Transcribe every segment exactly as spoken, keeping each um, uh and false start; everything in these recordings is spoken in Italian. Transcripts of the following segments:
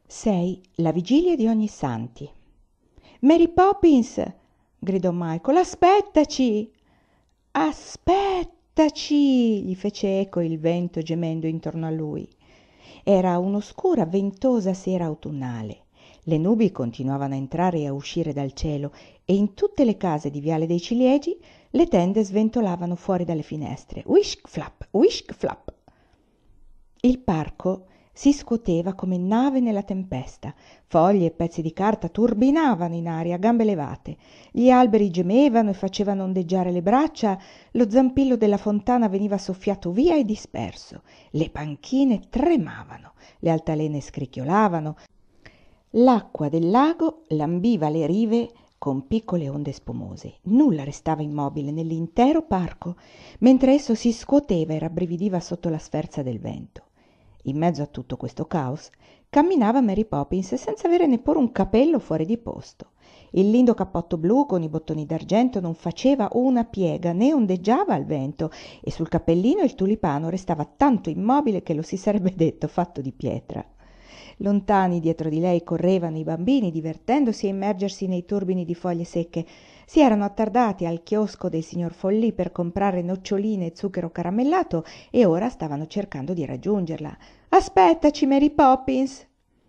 sei. La vigilia di Ognissanti. Mary Poppins! Gridò Michael. Aspettaci! Aspettaci! Gli fece eco il vento gemendo intorno a lui. Era un'oscura, ventosa sera autunnale. Le nubi continuavano a entrare e a uscire dal cielo e in tutte le case di Viale dei Ciliegi le tende sventolavano fuori dalle finestre. Whisk flap, whisk flap. Il parco si scuoteva come nave nella tempesta. Foglie e pezzi di carta turbinavano in aria a gambe levate. Gli alberi gemevano e facevano ondeggiare le braccia. Lo zampillo della fontana veniva soffiato via e disperso. Le panchine tremavano, le altalene scricchiolavano. L'acqua del lago lambiva le rive con piccole onde spumose. Nulla restava immobile nell'intero parco, mentre esso si scuoteva e rabbrividiva sotto la sferza del vento. In mezzo a tutto questo caos camminava Mary Poppins senza avere neppure un capello fuori di posto. Il lindo cappotto blu con i bottoni d'argento non faceva una piega né ondeggiava al vento e sul cappellino il tulipano restava tanto immobile che lo si sarebbe detto fatto di pietra. Lontani dietro di lei correvano i bambini divertendosi a immergersi nei turbini di foglie secche. Si erano attardati al chiosco del signor Folli per comprare noccioline e zucchero caramellato e ora stavano cercando di raggiungerla. «Aspettaci, Mary Poppins!»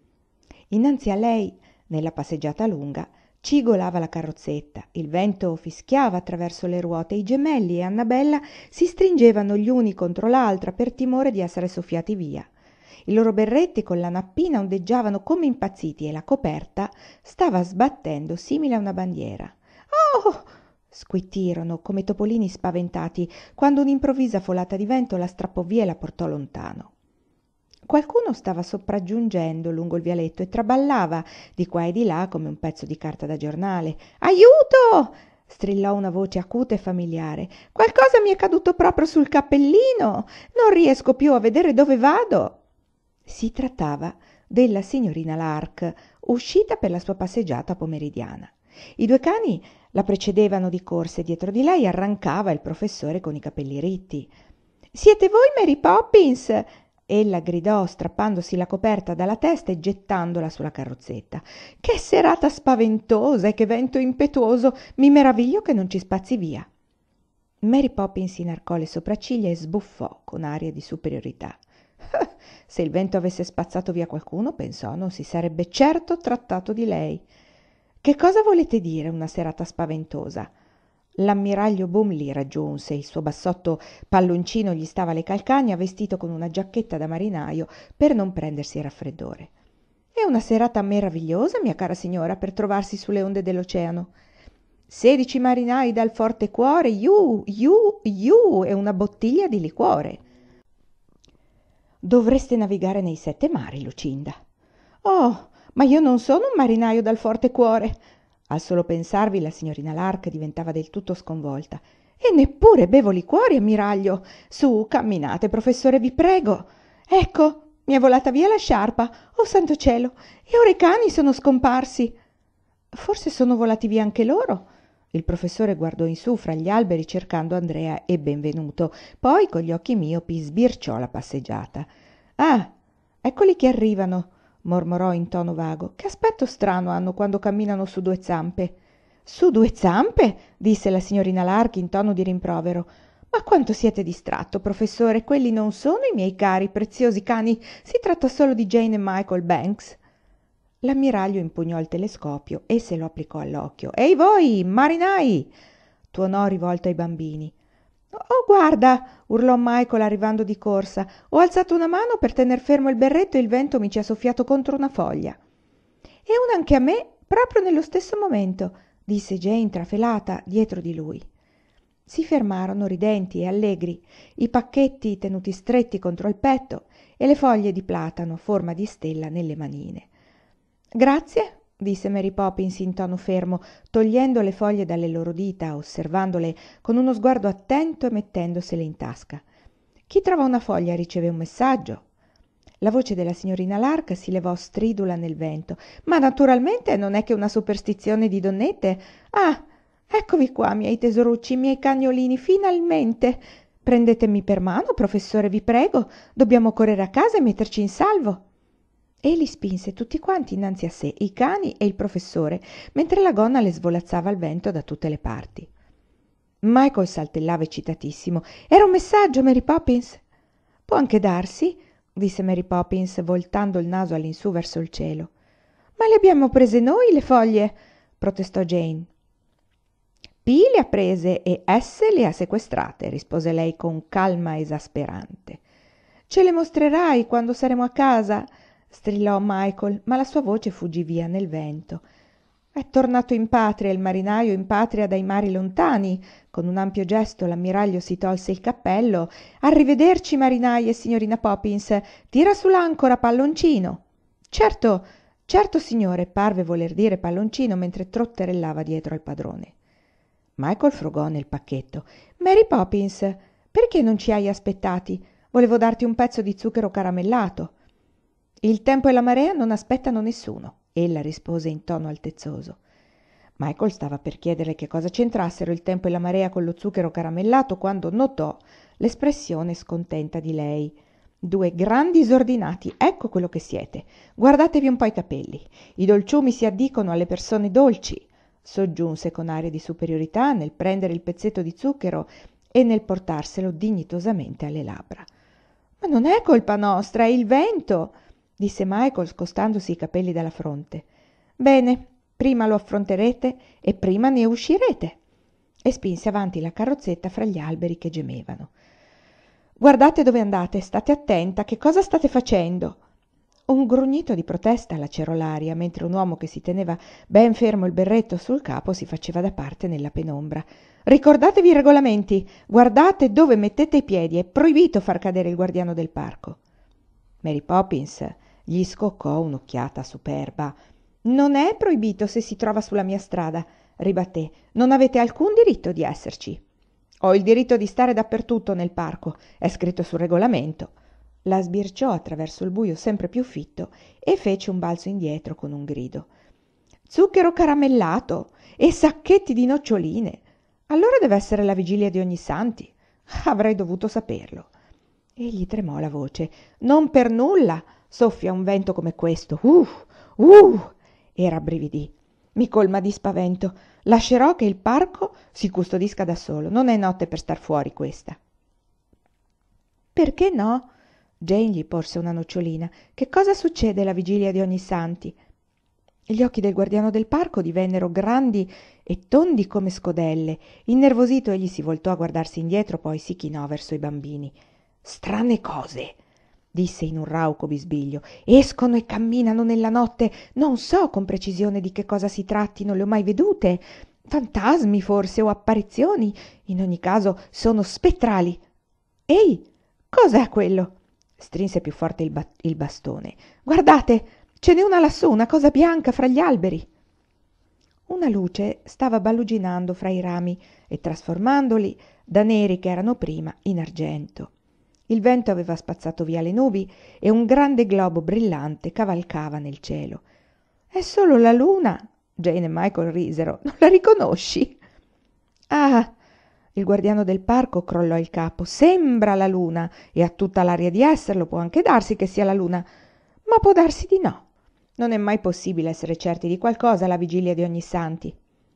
Innanzi a lei, nella passeggiata lunga, cigolava la carrozzetta, il vento fischiava attraverso le ruote, i gemelli e Annabella si stringevano gli uni contro l'altra per timore di essere soffiati via. I loro berretti con la nappina ondeggiavano come impazziti e la coperta stava sbattendo simile a una bandiera. «Oh!» squittirono come topolini spaventati quando un'improvvisa folata di vento la strappò via e la portò lontano. Qualcuno stava sopraggiungendo lungo il vialetto e traballava di qua e di là come un pezzo di carta da giornale. «Aiuto!» strillò una voce acuta e familiare. «Qualcosa mi è caduto proprio sul cappellino! Non riesco più a vedere dove vado!» Si trattava della signorina Lark, uscita per la sua passeggiata pomeridiana. I due cani la precedevano di corsa e dietro di lei arrancava il professore con i capelli ritti. «Siete voi Mary Poppins?» ella gridò, strappandosi la coperta dalla testa e gettandola sulla carrozzetta. «Che serata spaventosa e che vento impetuoso! Mi meraviglio che non ci spazzi via!» Mary Poppins inarcò le sopracciglia e sbuffò con aria di superiorità. Se il vento avesse spazzato via qualcuno, pensò, non si sarebbe certo trattato di lei. «Che cosa volete dire una serata spaventosa?» L'ammiraglio Bumley raggiunse, il suo bassotto palloncino gli stava alle calcagna, vestito con una giacchetta da marinaio per non prendersi il raffreddore. «È una serata meravigliosa, mia cara signora, per trovarsi sulle onde dell'oceano. Sedici marinai dal forte cuore, iu, iu, iu, e una bottiglia di liquore. Dovreste navigare nei sette mari, Lucinda». «Oh, ma io non sono un marinaio dal forte cuore!» Al solo pensarvi la signorina Lark diventava del tutto sconvolta. «E neppure bevo liquori, ammiraglio! Su, camminate, professore, vi prego! Ecco, mi è volata via la sciarpa! Oh, santo cielo! E ora i cani sono scomparsi!» «Forse sono volati via anche loro?» Il professore guardò in su fra gli alberi cercando Andrea e Benvenuto, poi con gli occhi miopi sbirciò la passeggiata. «Ah, eccoli che arrivano!» mormorò in tono vago. «Che aspetto strano hanno quando camminano su due zampe!» «Su due zampe?» disse la signorina Lark in tono di rimprovero. «Ma quanto siete distratto, professore! Quelli non sono i miei cari, preziosi cani! Si tratta solo di Jane e Michael Banks!» L'ammiraglio impugnò il telescopio e se lo applicò all'occhio. «Ehi voi, marinai!» tuonò rivolto ai bambini. «Oh, guarda!» urlò Michael arrivando di corsa. «Ho alzato una mano per tener fermo il berretto e il vento mi ci ha soffiato contro una foglia». «E una anche a me, proprio nello stesso momento», disse Jane trafelata dietro di lui. Si fermarono ridenti e allegri, i pacchetti tenuti stretti contro il petto e le foglie di platano a forma di stella nelle manine. «Grazie», disse Mary Poppins in tono fermo, togliendo le foglie dalle loro dita, osservandole con uno sguardo attento e mettendosele in tasca. «Chi trova una foglia riceve un messaggio». La voce della signorina Lark si levò stridula nel vento. «Ma naturalmente non è che una superstizione di donnette. Ah, eccovi qua, miei tesorucci, miei cagnolini, finalmente! Prendetemi per mano, professore, vi prego. Dobbiamo correre a casa e metterci in salvo». e li spinse tutti quanti innanzi a sé, i cani e il professore, mentre la gonna le svolazzava il vento da tutte le parti. Michael saltellava eccitatissimo. «Era un messaggio, Mary Poppins?» «Può anche darsi», disse Mary Poppins, voltando il naso all'insù verso il cielo. «Ma le abbiamo prese noi le foglie?» protestò Jane. «P le ha prese e S le ha sequestrate», rispose lei con calma esasperante. «Ce le mostrerai quando saremo a casa?» strillò Michael, ma la sua voce fuggì via nel vento. «È tornato in patria il marinaio, in patria dai mari lontani». Con un ampio gesto l'ammiraglio si tolse il cappello. «Arrivederci, marinai e signorina Poppins. Tira su l'ancora, palloncino». «Certo, certo, signore», parve voler dire palloncino mentre trotterellava dietro al padrone. Michael frugò nel pacchetto. «Mary Poppins, perché non ci hai aspettati? Volevo darti un pezzo di zucchero caramellato». «Il tempo e la marea non aspettano nessuno», ella rispose in tono altezzoso. Michael stava per chiedere che cosa c'entrassero il tempo e la marea con lo zucchero caramellato quando notò l'espressione scontenta di lei. «Due grandi disordinati, ecco quello che siete. Guardatevi un po' i capelli. I dolciumi si addicono alle persone dolci», soggiunse con aria di superiorità nel prendere il pezzetto di zucchero e nel portarselo dignitosamente alle labbra. «Ma non è colpa nostra, è il vento», disse Michael scostandosi i capelli dalla fronte. «Bene, prima lo affronterete e prima ne uscirete», e spinse avanti la carrozzetta fra gli alberi che gemevano. «Guardate dove andate, state attenta, che cosa state facendo?» Un grugnito di protesta lacerò l'aria, mentre un uomo che si teneva ben fermo il berretto sul capo si faceva da parte nella penombra. «Ricordatevi i regolamenti, guardate dove mettete i piedi, è proibito far cadere il guardiano del parco». Mary Poppins gli scoccò un'occhiata superba. «Non è proibito se si trova sulla mia strada», ribatté. «Non avete alcun diritto di esserci». «Ho il diritto di stare dappertutto nel parco, è scritto sul regolamento». La sbirciò attraverso il buio sempre più fitto e fece un balzo indietro con un grido. «Zucchero caramellato e sacchetti di noccioline. Allora deve essere la vigilia di Ognissanti. Avrei dovuto saperlo». Egli tremò la voce. «Non per nulla soffia un vento come questo. Uh, uh!» e rabbrividì. «Mi colma di spavento. Lascerò che il parco si custodisca da solo. Non è notte per star fuori questa». «Perché no?» Jane gli porse una nocciolina. «Che cosa succede la vigilia di Ognissanti?» Gli occhi del guardiano del parco divennero grandi e tondi come scodelle. Innervosito egli si voltò a guardarsi indietro, poi si chinò verso i bambini. «Strane cose», disse in un rauco bisbiglio. «Escono e camminano nella notte. Non so con precisione di che cosa si tratti, non le ho mai vedute. Fantasmi forse o apparizioni. In ogni caso sono spettrali». «Ehi, cos'è quello?» Strinse più forte il, ba- il bastone. «Guardate, ce n'è una lassù, una cosa bianca fra gli alberi». Una luce stava baluginando fra i rami e trasformandoli da neri che erano prima in argento. Il vento aveva spazzato via le nubi e un grande globo brillante cavalcava nel cielo. «È solo la luna!» Jane e Michael risero. «Non la riconosci?» «Ah!» Il guardiano del parco crollò il capo. «Sembra la luna e ha tutta l'aria di esserlo. Può anche darsi che sia la luna, ma può darsi di no. Non è mai possibile essere certi di qualcosa alla vigilia di Ognissanti».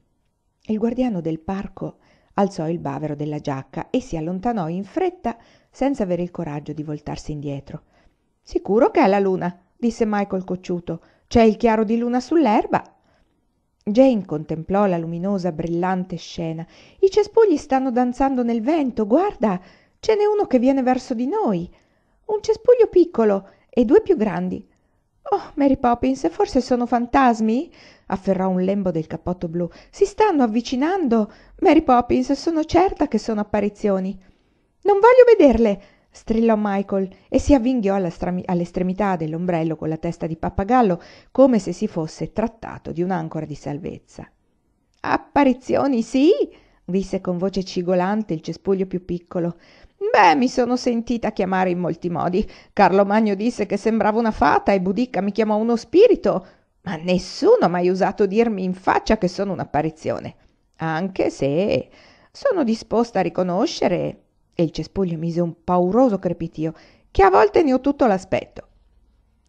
Il guardiano del parco alzò il bavero della giacca e si allontanò in fretta senza avere il coraggio di voltarsi indietro. «Sicuro che è la luna», disse Michael cocciuto. «C'è il chiaro di luna sull'erba». Jane contemplò la luminosa, brillante scena. «I cespugli stanno danzando nel vento. Guarda, ce n'è uno che viene verso di noi. Un cespuglio piccolo e due più grandi». «Oh, Mary Poppins, forse sono fantasmi?» afferrò un lembo del cappotto blu. «Si stanno avvicinando. Mary Poppins, sono certa che sono apparizioni». «Non voglio vederle!» strillò Michael e si avvinghiò all'estremità dell'ombrello con la testa di pappagallo come se si fosse trattato di un'ancora di salvezza. «Apparizioni, sì!» disse con voce cigolante il cespuglio più piccolo. «Beh, mi sono sentita chiamare in molti modi. Carlo Magno disse che sembrava una fata e Budicca mi chiamò uno spirito, ma nessuno ha mai usato dirmi in faccia che sono un'apparizione, anche se sono disposta a riconoscere», e il cespuglio mise un pauroso crepitio, «che a volte ne ho tutto l'aspetto».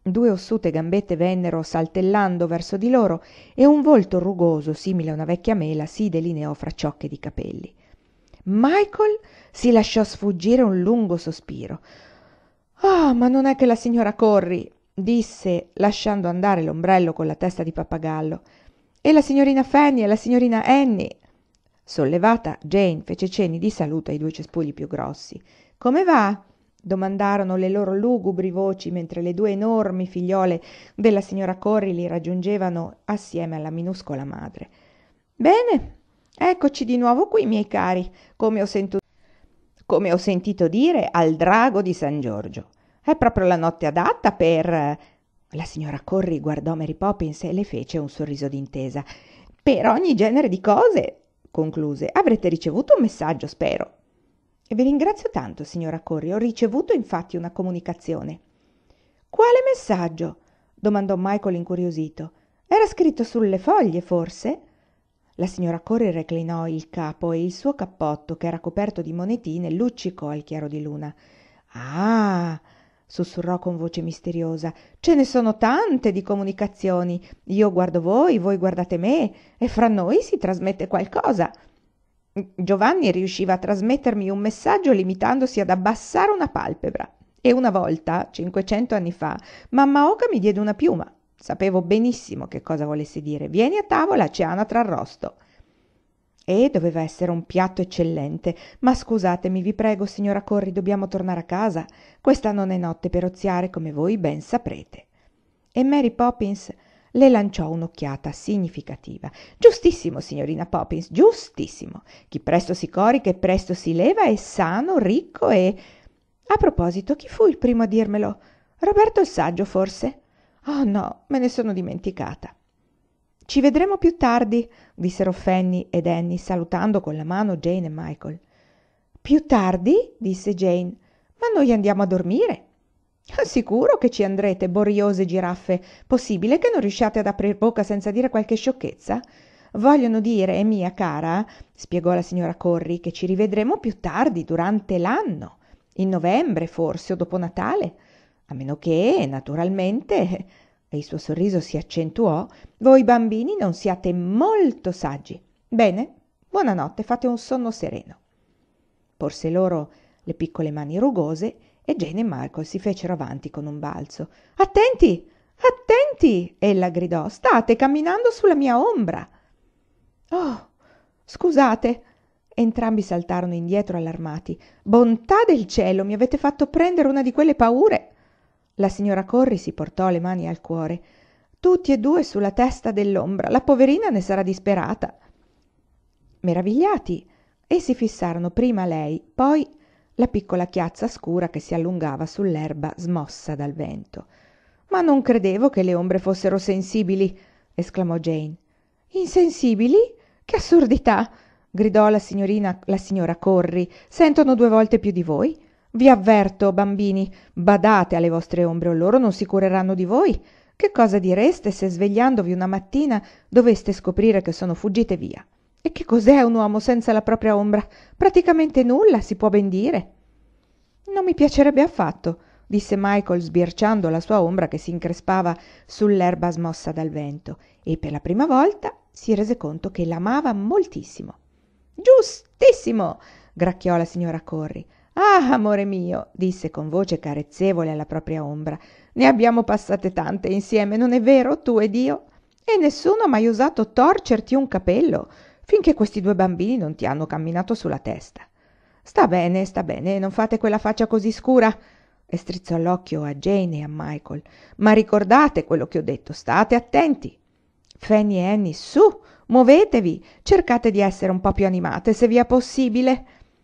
Due ossute gambette vennero saltellando verso di loro e un volto rugoso, simile a una vecchia mela, si delineò fra ciocche di capelli. Michael si lasciò sfuggire un lungo sospiro. «Ah, ma non è che la signora Corry», disse, lasciando andare l'ombrello con la testa di pappagallo. «E la signorina Fanny e la signorina Annie». Sollevata, Jane fece cenni di saluto ai due cespugli più grossi. «Come va?» domandarono le loro lugubri voci mentre le due enormi figliole della signora Corry li raggiungevano assieme alla minuscola madre. «Bene, eccoci di nuovo qui, miei cari, come ho, sento- come ho sentito dire, al drago di San Giorgio. È proprio la notte adatta per...» La signora Corry guardò Mary Poppins e le fece un sorriso d'intesa. «Per ogni genere di cose», concluse. «Avrete ricevuto un messaggio, spero». «E vi ringrazio tanto, signora Corry. Ho ricevuto infatti una comunicazione». «Quale messaggio?» domandò Michael incuriosito. «Era scritto sulle foglie, forse?» La signora Corry reclinò il capo e il suo cappotto, che era coperto di monetine, luccicò al chiaro di luna. «Ah!» sussurrò con voce misteriosa. «Ce ne sono tante di comunicazioni. Io guardo voi, voi guardate me, e fra noi si trasmette qualcosa». Giovanni riusciva a trasmettermi un messaggio limitandosi ad abbassare una palpebra. E una volta, cinquecento anni fa, mamma Oca mi diede una piuma. Sapevo benissimo che cosa volesse dire. «Vieni a tavola, c'è anatra arrosto». E doveva essere un piatto eccellente. «Ma scusatemi, vi prego, signora Corry, dobbiamo tornare a casa. Questa non è notte per oziare, come voi ben saprete». E Mary Poppins le lanciò un'occhiata significativa. «Giustissimo, signorina Poppins, giustissimo. Chi presto si corica e presto si leva è sano, ricco e... A proposito, chi fu il primo a dirmelo? Roberto il Saggio, forse? Oh no, me ne sono dimenticata». «Ci vedremo più tardi», dissero Fanny ed Annie, salutando con la mano Jane e Michael. «Più tardi?» disse Jane. «Ma noi andiamo a dormire». «Sicuro che ci andrete, boriose giraffe. Possibile che non riusciate ad aprir bocca senza dire qualche sciocchezza? Vogliono dire, mia cara», spiegò la signora Corry, «che ci rivedremo più tardi, durante l'anno, in novembre forse o dopo Natale, a meno che, naturalmente», e il suo sorriso si accentuò, «voi bambini non siate molto saggi. Bene, buonanotte, fate un sonno sereno». Porse loro le piccole mani rugose e Jane e Michael si fecero avanti con un balzo. «Attenti, attenti!» ella gridò. «State camminando sulla mia ombra». «Oh, scusate!» Entrambi saltarono indietro allarmati. «Bontà del cielo, mi avete fatto prendere una di quelle paure!» La signora Corry si portò le mani al cuore. «Tutti e due sulla testa dell'ombra. La poverina ne sarà disperata». Meravigliati, essi fissarono prima lei, poi la piccola chiazza scura che si allungava sull'erba smossa dal vento. «Ma non credevo che le ombre fossero sensibili», esclamò Jane. «Insensibili? Che assurdità!» gridò la signorina la signora Corry. «Sentono due volte più di voi. Vi avverto, bambini, badate alle vostre ombre o loro non si cureranno di voi. Che cosa direste se svegliandovi una mattina doveste scoprire che sono fuggite via? E che cos'è un uomo senza la propria ombra? Praticamente nulla, si può ben dire». «Non mi piacerebbe affatto», disse Michael sbirciando la sua ombra che si increspava sull'erba smossa dal vento, e per la prima volta si rese conto che l'amava moltissimo. «Giustissimo!» gracchiò la signora Corry. «Ah, amore mio», disse con voce carezzevole alla propria ombra, «ne abbiamo passate tante insieme, non è vero, tu ed io? E nessuno ha mai osato torcerti un capello, finché questi due bambini non ti hanno camminato sulla testa. Sta bene, sta bene, non fate quella faccia così scura», e strizzò l'occhio a Jane e a Michael. «Ma ricordate quello che ho detto, state attenti. Fanny e Annie, su, muovetevi, cercate di essere un po' più animate, se vi è possibile».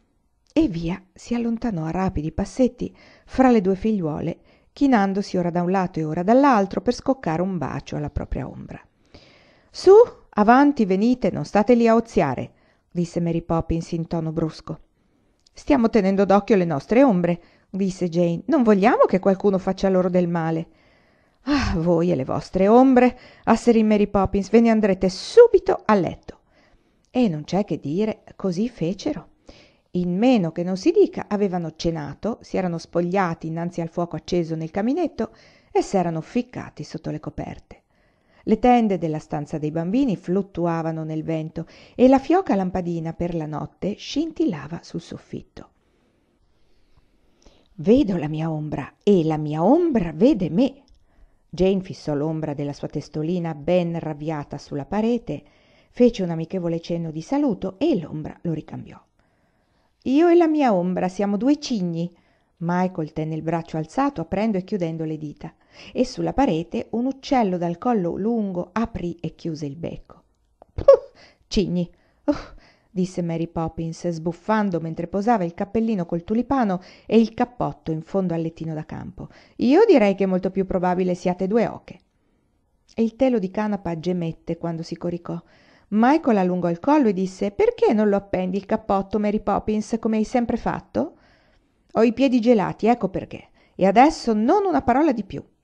E via si allontanò a rapidi passetti fra le due figliuole, chinandosi ora da un lato e ora dall'altro per scoccare un bacio alla propria ombra. «Su, avanti, venite, non state lì a oziare», disse Mary Poppins in tono brusco. «Stiamo tenendo d'occhio le nostre ombre», disse Jane. «Non vogliamo che qualcuno faccia loro del male». «Ah, voi e le vostre ombre», asserì Mary Poppins, «ve ne andrete subito a letto». E non c'è che dire, così fecero. In meno che non si dica, avevano cenato, si erano spogliati innanzi al fuoco acceso nel caminetto e s'erano ficcati sotto le coperte. Le tende della stanza dei bambini fluttuavano nel vento e la fioca lampadina per la notte scintillava sul soffitto. «Vedo la mia ombra e la mia ombra vede me». Jane fissò l'ombra della sua testolina ben ravviata sulla parete, fece un amichevole cenno di saluto e l'ombra lo ricambiò. «Io e la mia ombra siamo due cigni». Michael tenne il braccio alzato aprendo e chiudendo le dita, e sulla parete un uccello dal collo lungo aprì e chiuse il becco. «Puh, cigni!» uh, disse Mary Poppins, sbuffando mentre posava il cappellino col tulipano e il cappotto in fondo al lettino da campo. «Io direi che è molto più probabile siate due oche». E il telo di canapa gemette quando si coricò. Michael allungò il collo e disse: «Perché non lo appendi il cappotto, Mary Poppins, come hai sempre fatto?» «Ho i piedi gelati, ecco perché. E adesso non una parola di più».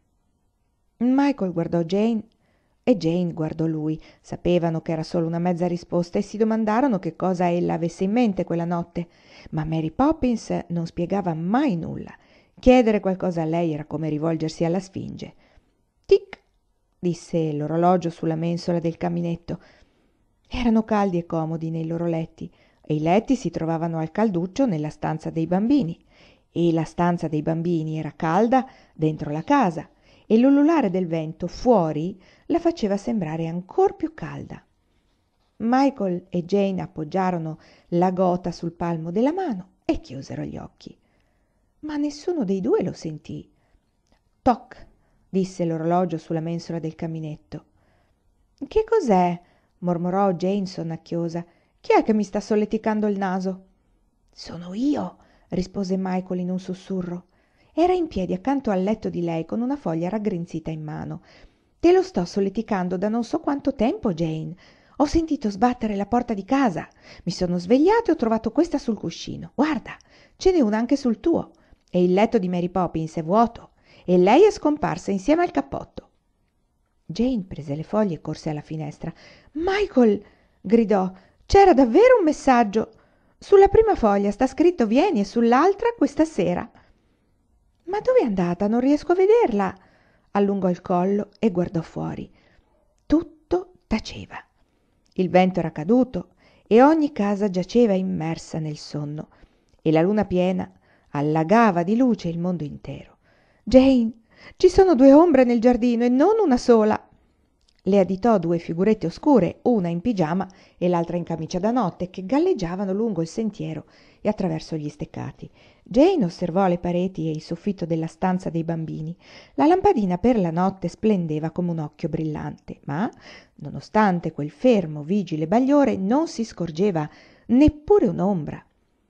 Michael guardò Jane e Jane guardò lui. Sapevano che era solo una mezza risposta e si domandarono che cosa ella avesse in mente quella notte. Ma Mary Poppins non spiegava mai nulla. Chiedere qualcosa a lei era come rivolgersi alla Sfinge. «Tic!» disse l'orologio sulla mensola del caminetto. Erano caldi e comodi nei loro letti, e i letti si trovavano al calduccio nella stanza dei bambini, e la stanza dei bambini era calda dentro la casa, e l'ululare del vento fuori la faceva sembrare ancor più calda. Michael e Jane appoggiarono la gota sul palmo della mano e chiusero gli occhi. Ma nessuno dei due lo sentì. «Toc!» disse l'orologio sulla mensola del caminetto. «Che cos'è?» mormorò Jane sonnacchiosa. «Chi è che mi sta solleticando il naso?» «Sono io», rispose Michael in un sussurro. Era in piedi accanto al letto di lei con una foglia raggrinzita in mano. «Te lo sto solleticando da non so quanto tempo, Jane. Ho sentito sbattere la porta di casa. Mi sono svegliato e ho trovato questa sul cuscino. Guarda, ce n'è una anche sul tuo. E il letto di Mary Poppins è vuoto. E lei è scomparsa insieme al cappotto». Jane prese le foglie e corse alla finestra. «Michael!» gridò. «C'era davvero un messaggio. Sulla prima foglia sta scritto vieni e sull'altra questa sera». «Ma dove è andata? Non riesco a vederla». Allungò il collo e guardò fuori. Tutto taceva. Il vento era caduto e ogni casa giaceva immersa nel sonno, e la luna piena allagava di luce il mondo intero. «Jane, ci sono due ombre nel giardino e non una sola». Le additò due figurette oscure, una in pigiama e l'altra in camicia da notte, che galleggiavano lungo il sentiero e attraverso gli steccati. Jane osservò le pareti e il soffitto della stanza dei bambini. La lampadina per la notte splendeva come un occhio brillante, ma, nonostante quel fermo, vigile bagliore, non si scorgeva neppure un'ombra.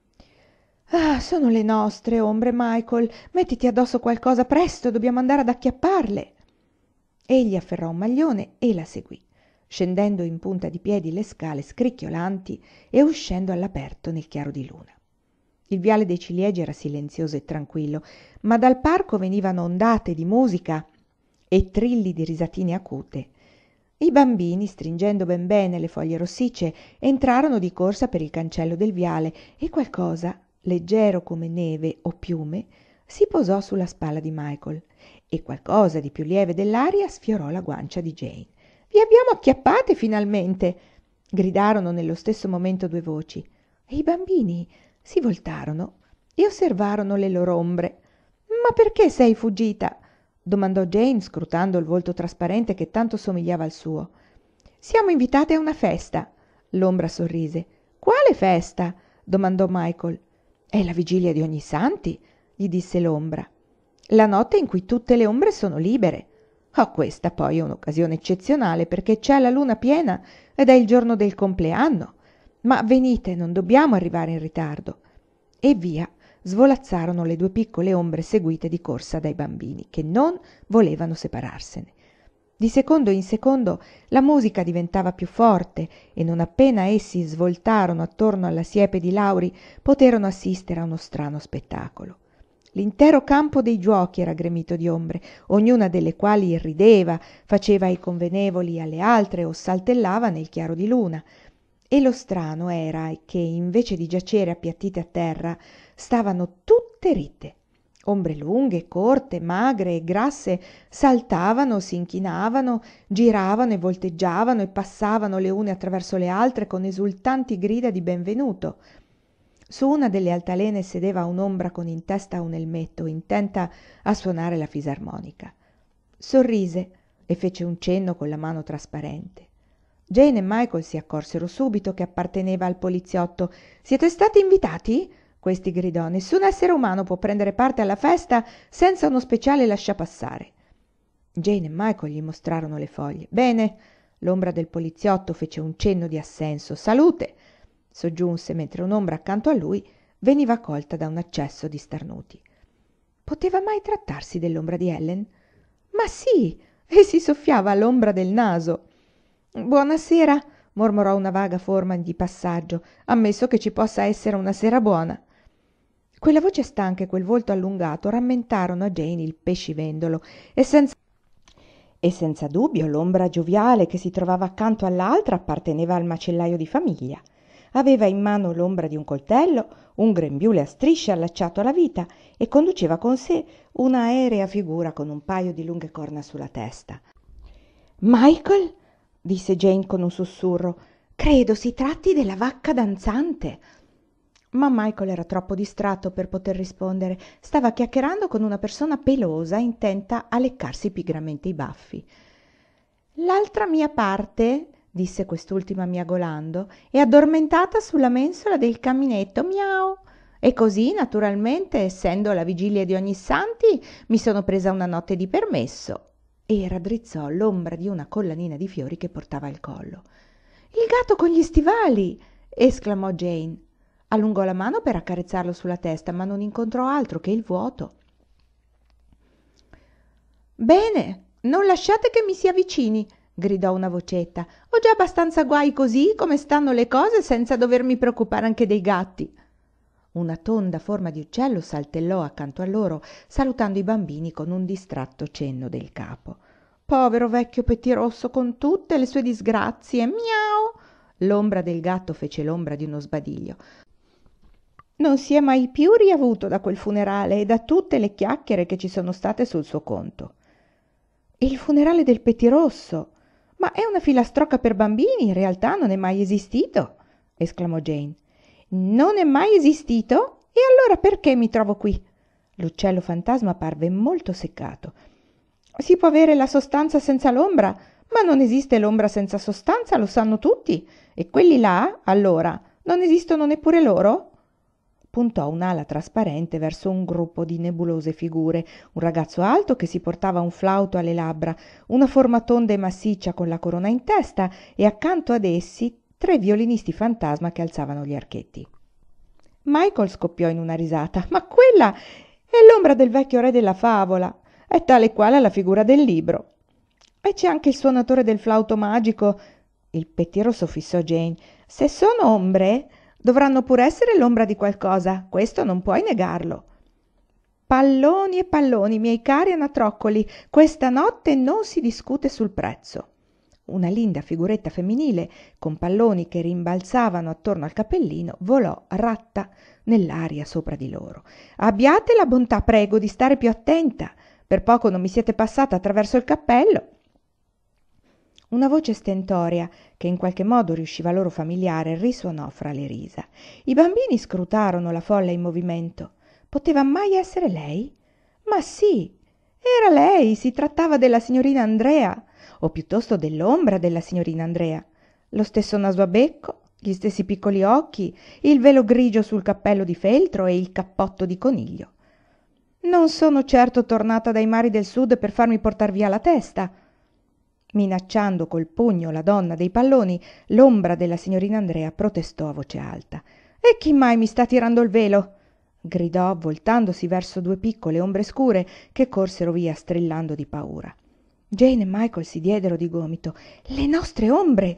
«Ah, sono le nostre ombre, Michael. Mettiti addosso qualcosa, presto, dobbiamo andare ad acchiapparle». Egli afferrò un maglione e la seguì, scendendo in punta di piedi le scale scricchiolanti e uscendo all'aperto nel chiaro di luna. Il viale dei ciliegi era silenzioso e tranquillo, ma dal parco venivano ondate di musica e trilli di risatine acute. I bambini, stringendo ben bene le foglie rossicce, entrarono di corsa per il cancello del viale e qualcosa, leggero come neve o piume, si posò sulla spalla di Michael, e qualcosa di più lieve dell'aria sfiorò la guancia di Jane. «Vi abbiamo acchiappate finalmente!» gridarono nello stesso momento due voci, e i bambini si voltarono e osservarono le loro ombre. «Ma perché sei fuggita?» domandò Jane, scrutando il volto trasparente che tanto somigliava al suo. «Siamo invitate a una festa», l'ombra sorrise. «Quale festa?» domandò Michael. «È la vigilia di Ognissanti», gli disse l'ombra. «La notte in cui tutte le ombre sono libere. Oh, questa poi è un'occasione eccezionale perché c'è la luna piena ed è il giorno del compleanno. Ma venite, non dobbiamo arrivare in ritardo». E via svolazzarono le due piccole ombre seguite di corsa dai bambini, che non volevano separarsene. Di secondo in secondo la musica diventava più forte e non appena essi svoltarono attorno alla siepe di lauri poterono assistere a uno strano spettacolo. L'intero campo dei giochi era gremito di ombre, ognuna delle quali irrideva, faceva i convenevoli alle altre o saltellava nel chiaro di luna. E lo strano era che invece di giacere appiattite a terra stavano tutte ritte, Ombre lunghe, corte, magre e grasse saltavano, si inchinavano, giravano e volteggiavano e passavano le une attraverso le altre con esultanti grida di benvenuto. Su una delle altalene sedeva un'ombra con in testa un elmetto, intenta a suonare la fisarmonica. Sorrise e fece un cenno con la mano trasparente. Jane e Michael si accorsero subito che apparteneva al poliziotto. «Siete stati invitati?» Questi gridò. «Nessun essere umano può prendere parte alla festa senza uno speciale lasciapassare». Jane e Michael gli mostrarono le foglie. «Bene». L'ombra del poliziotto fece un cenno di assenso. «Salute», soggiunse mentre un'ombra accanto a lui veniva colta da un accesso di starnuti. Poteva mai trattarsi dell'ombra di Ellen? Ma sì, e si soffiava all'ombra del naso. «Buonasera», mormorò una vaga forma di passaggio, «ammesso che ci possa essere una sera buona». Quella voce stanca e quel volto allungato rammentarono a Jane il pescivendolo e senza, e senza dubbio l'ombra gioviale che si trovava accanto all'altra apparteneva al macellaio di famiglia. Aveva in mano l'ombra di un coltello, un grembiule a strisce allacciato alla vita e conduceva con sé una aerea figura con un paio di lunghe corna sulla testa. «Michael?» disse Jane con un sussurro. «Credo si tratti della vacca danzante». Ma Michael era troppo distratto per poter rispondere. Stava chiacchierando con una persona pelosa intenta a leccarsi pigramente i baffi. «L'altra mia parte», disse quest'ultima miagolando, «è addormentata sulla mensola del caminetto, miau. E così, naturalmente, essendo la vigilia di Ognissanti, mi sono presa una notte di permesso». E raddrizzò l'ombra di una collanina di fiori che portava al collo. «Il gatto con gli stivali!» esclamò Jane. Allungò la mano per accarezzarlo sulla testa, ma non incontrò altro che il vuoto. «Bene, non lasciate che mi si avvicini», gridò una vocetta. «Ho già abbastanza guai così come stanno le cose senza dovermi preoccupare anche dei gatti». Una tonda forma di uccello saltellò accanto a loro, salutando i bambini con un distratto cenno del capo. «Povero vecchio pettirosso con tutte le sue disgrazie, miau!» L'ombra del gatto fece l'ombra di uno sbadiglio. «Non si è mai più riavuto da quel funerale e da tutte le chiacchiere che ci sono state sul suo conto». «Il funerale del pettirosso? Ma è una filastrocca per bambini, in realtà non è mai esistito», esclamò Jane. «Non è mai esistito? E allora perché mi trovo qui?» L'uccello fantasma parve molto seccato. «Si può avere la sostanza senza l'ombra, ma non esiste l'ombra senza sostanza, lo sanno tutti. E quelli là, allora, non esistono neppure loro?» Puntò un'ala trasparente verso un gruppo di nebulose figure, un ragazzo alto che si portava un flauto alle labbra, una forma tonda e massiccia con la corona in testa e accanto ad essi tre violinisti fantasma che alzavano gli archetti. Michael scoppiò in una risata. «Ma quella è l'ombra del vecchio re della favola, è tale quale la figura del libro. E c'è anche il suonatore del flauto magico». Il pettirosso fissò Jane. «Se sono ombre, dovranno pure essere l'ombra di qualcosa, questo non puoi negarlo». «Palloni e palloni, miei cari anatroccoli, questa notte non si discute sul prezzo». Una linda figuretta femminile, con palloni che rimbalzavano attorno al cappellino, volò ratta nell'aria sopra di loro. «Abbiate la bontà, prego, di stare più attenta. Per poco non mi siete passata attraverso il cappello». Una voce stentorea, che in qualche modo riusciva loro familiare, risuonò fra le risa. I bambini scrutarono la folla in movimento. Poteva mai essere lei? Ma sì, era lei, si trattava della signorina Andrea, o piuttosto dell'ombra della signorina Andrea. Lo stesso naso a becco, gli stessi piccoli occhi, il velo grigio sul cappello di feltro e il cappotto di coniglio. «Non sono certo tornata dai mari del sud per farmi portar via la testa». Minacciando col pugno la donna dei palloni, l'ombra della signorina Andrea protestò a voce alta. «E chi mai mi sta tirando il velo?» gridò, voltandosi verso due piccole ombre scure che corsero via strillando di paura. Jane e Michael si diedero di gomito. «Le nostre ombre!»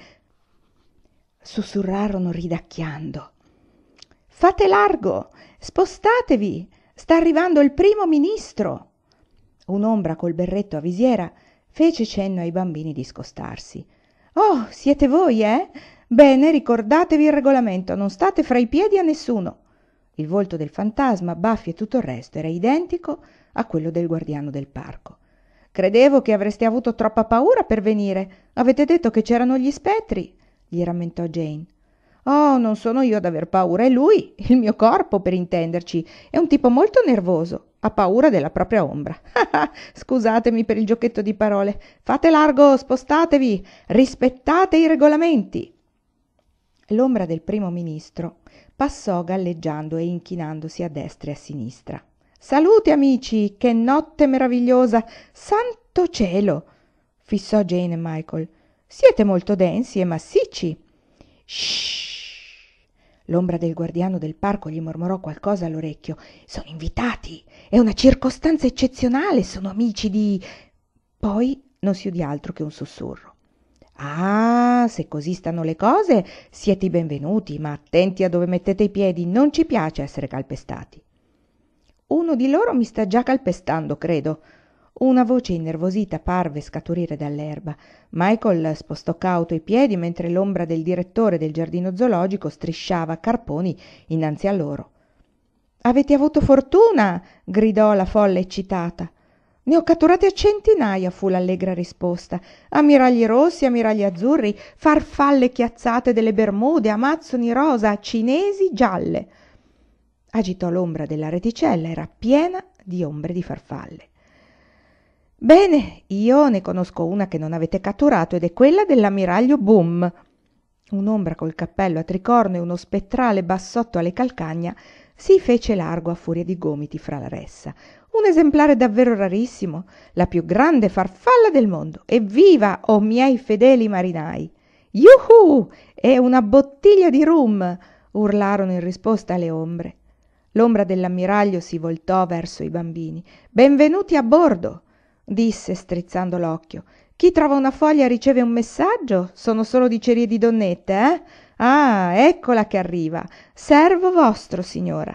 sussurrarono ridacchiando. «Fate largo! Spostatevi! Sta arrivando il primo ministro!» Un'ombra col berretto a visiera fece cenno ai bambini di scostarsi. «Oh, siete voi, eh? Bene, ricordatevi il regolamento, non state fra i piedi a nessuno». Il volto del fantasma, baffi e tutto il resto era identico a quello del guardiano del parco. «Credevo che avreste avuto troppa paura per venire. Avete detto che c'erano gli spettri», gli rammentò Jane. «Oh, non sono io ad aver paura, è lui, il mio corpo, per intenderci. È un tipo molto nervoso, ha paura della propria ombra. Scusatemi per il giochetto di parole. Fate largo, spostatevi, rispettate i regolamenti». L'ombra del primo ministro passò galleggiando e inchinandosi a destra e a sinistra. «Salute, amici, che notte meravigliosa! Santo cielo!» fissò Jane e Michael. «Siete molto densi e massicci». «Shh!» L'ombra del guardiano del parco gli mormorò qualcosa all'orecchio. «Sono invitati! È una circostanza eccezionale! Sono amici di...» Poi non si udì altro che un sussurro. «Ah, se così stanno le cose, siete i benvenuti, ma attenti a dove mettete i piedi, non ci piace essere calpestati». «Uno di loro mi sta già calpestando, credo». Una voce innervosita parve scaturire dall'erba. Michael spostò cauto i piedi mentre l'ombra del direttore del giardino zoologico strisciava carponi innanzi a loro. «Avete avuto fortuna!» gridò la folla eccitata. «Ne ho catturati a centinaia», fu l'allegra risposta. «Ammiragli rossi, ammiragli azzurri, farfalle chiazzate delle Bermude, amazzoni rosa, cinesi gialle». Agitò l'ombra della reticella, era piena di ombre di farfalle. «Bene, io ne conosco una che non avete catturato ed è quella dell'ammiraglio Boom». Un'ombra col cappello a tricorno e uno spettrale bassotto alle calcagna si fece largo a furia di gomiti fra la ressa. «Un esemplare davvero rarissimo, la più grande farfalla del mondo. Evviva, o miei fedeli marinai!» «Yuhu! È una bottiglia di rum!» urlarono in risposta alle ombre. L'ombra dell'ammiraglio si voltò verso i bambini. «Benvenuti a bordo!» disse strizzando l'occhio. «Chi trova una foglia riceve un messaggio? Sono solo dicerie di donnette, eh? Ah, eccola che arriva! Servo vostro, signora!»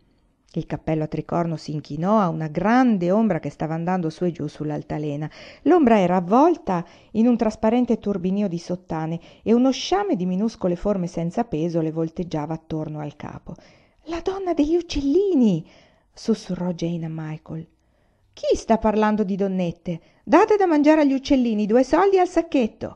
Il cappello a tricorno si inchinò a una grande ombra che stava andando su e giù sull'altalena. L'ombra era avvolta in un trasparente turbinio di sottane e uno sciame di minuscole forme senza peso le volteggiava attorno al capo. «La donna degli uccellini!» sussurrò Jane a Michael. «Chi sta parlando di donnette? Date da mangiare agli uccellini, due soldi al sacchetto!»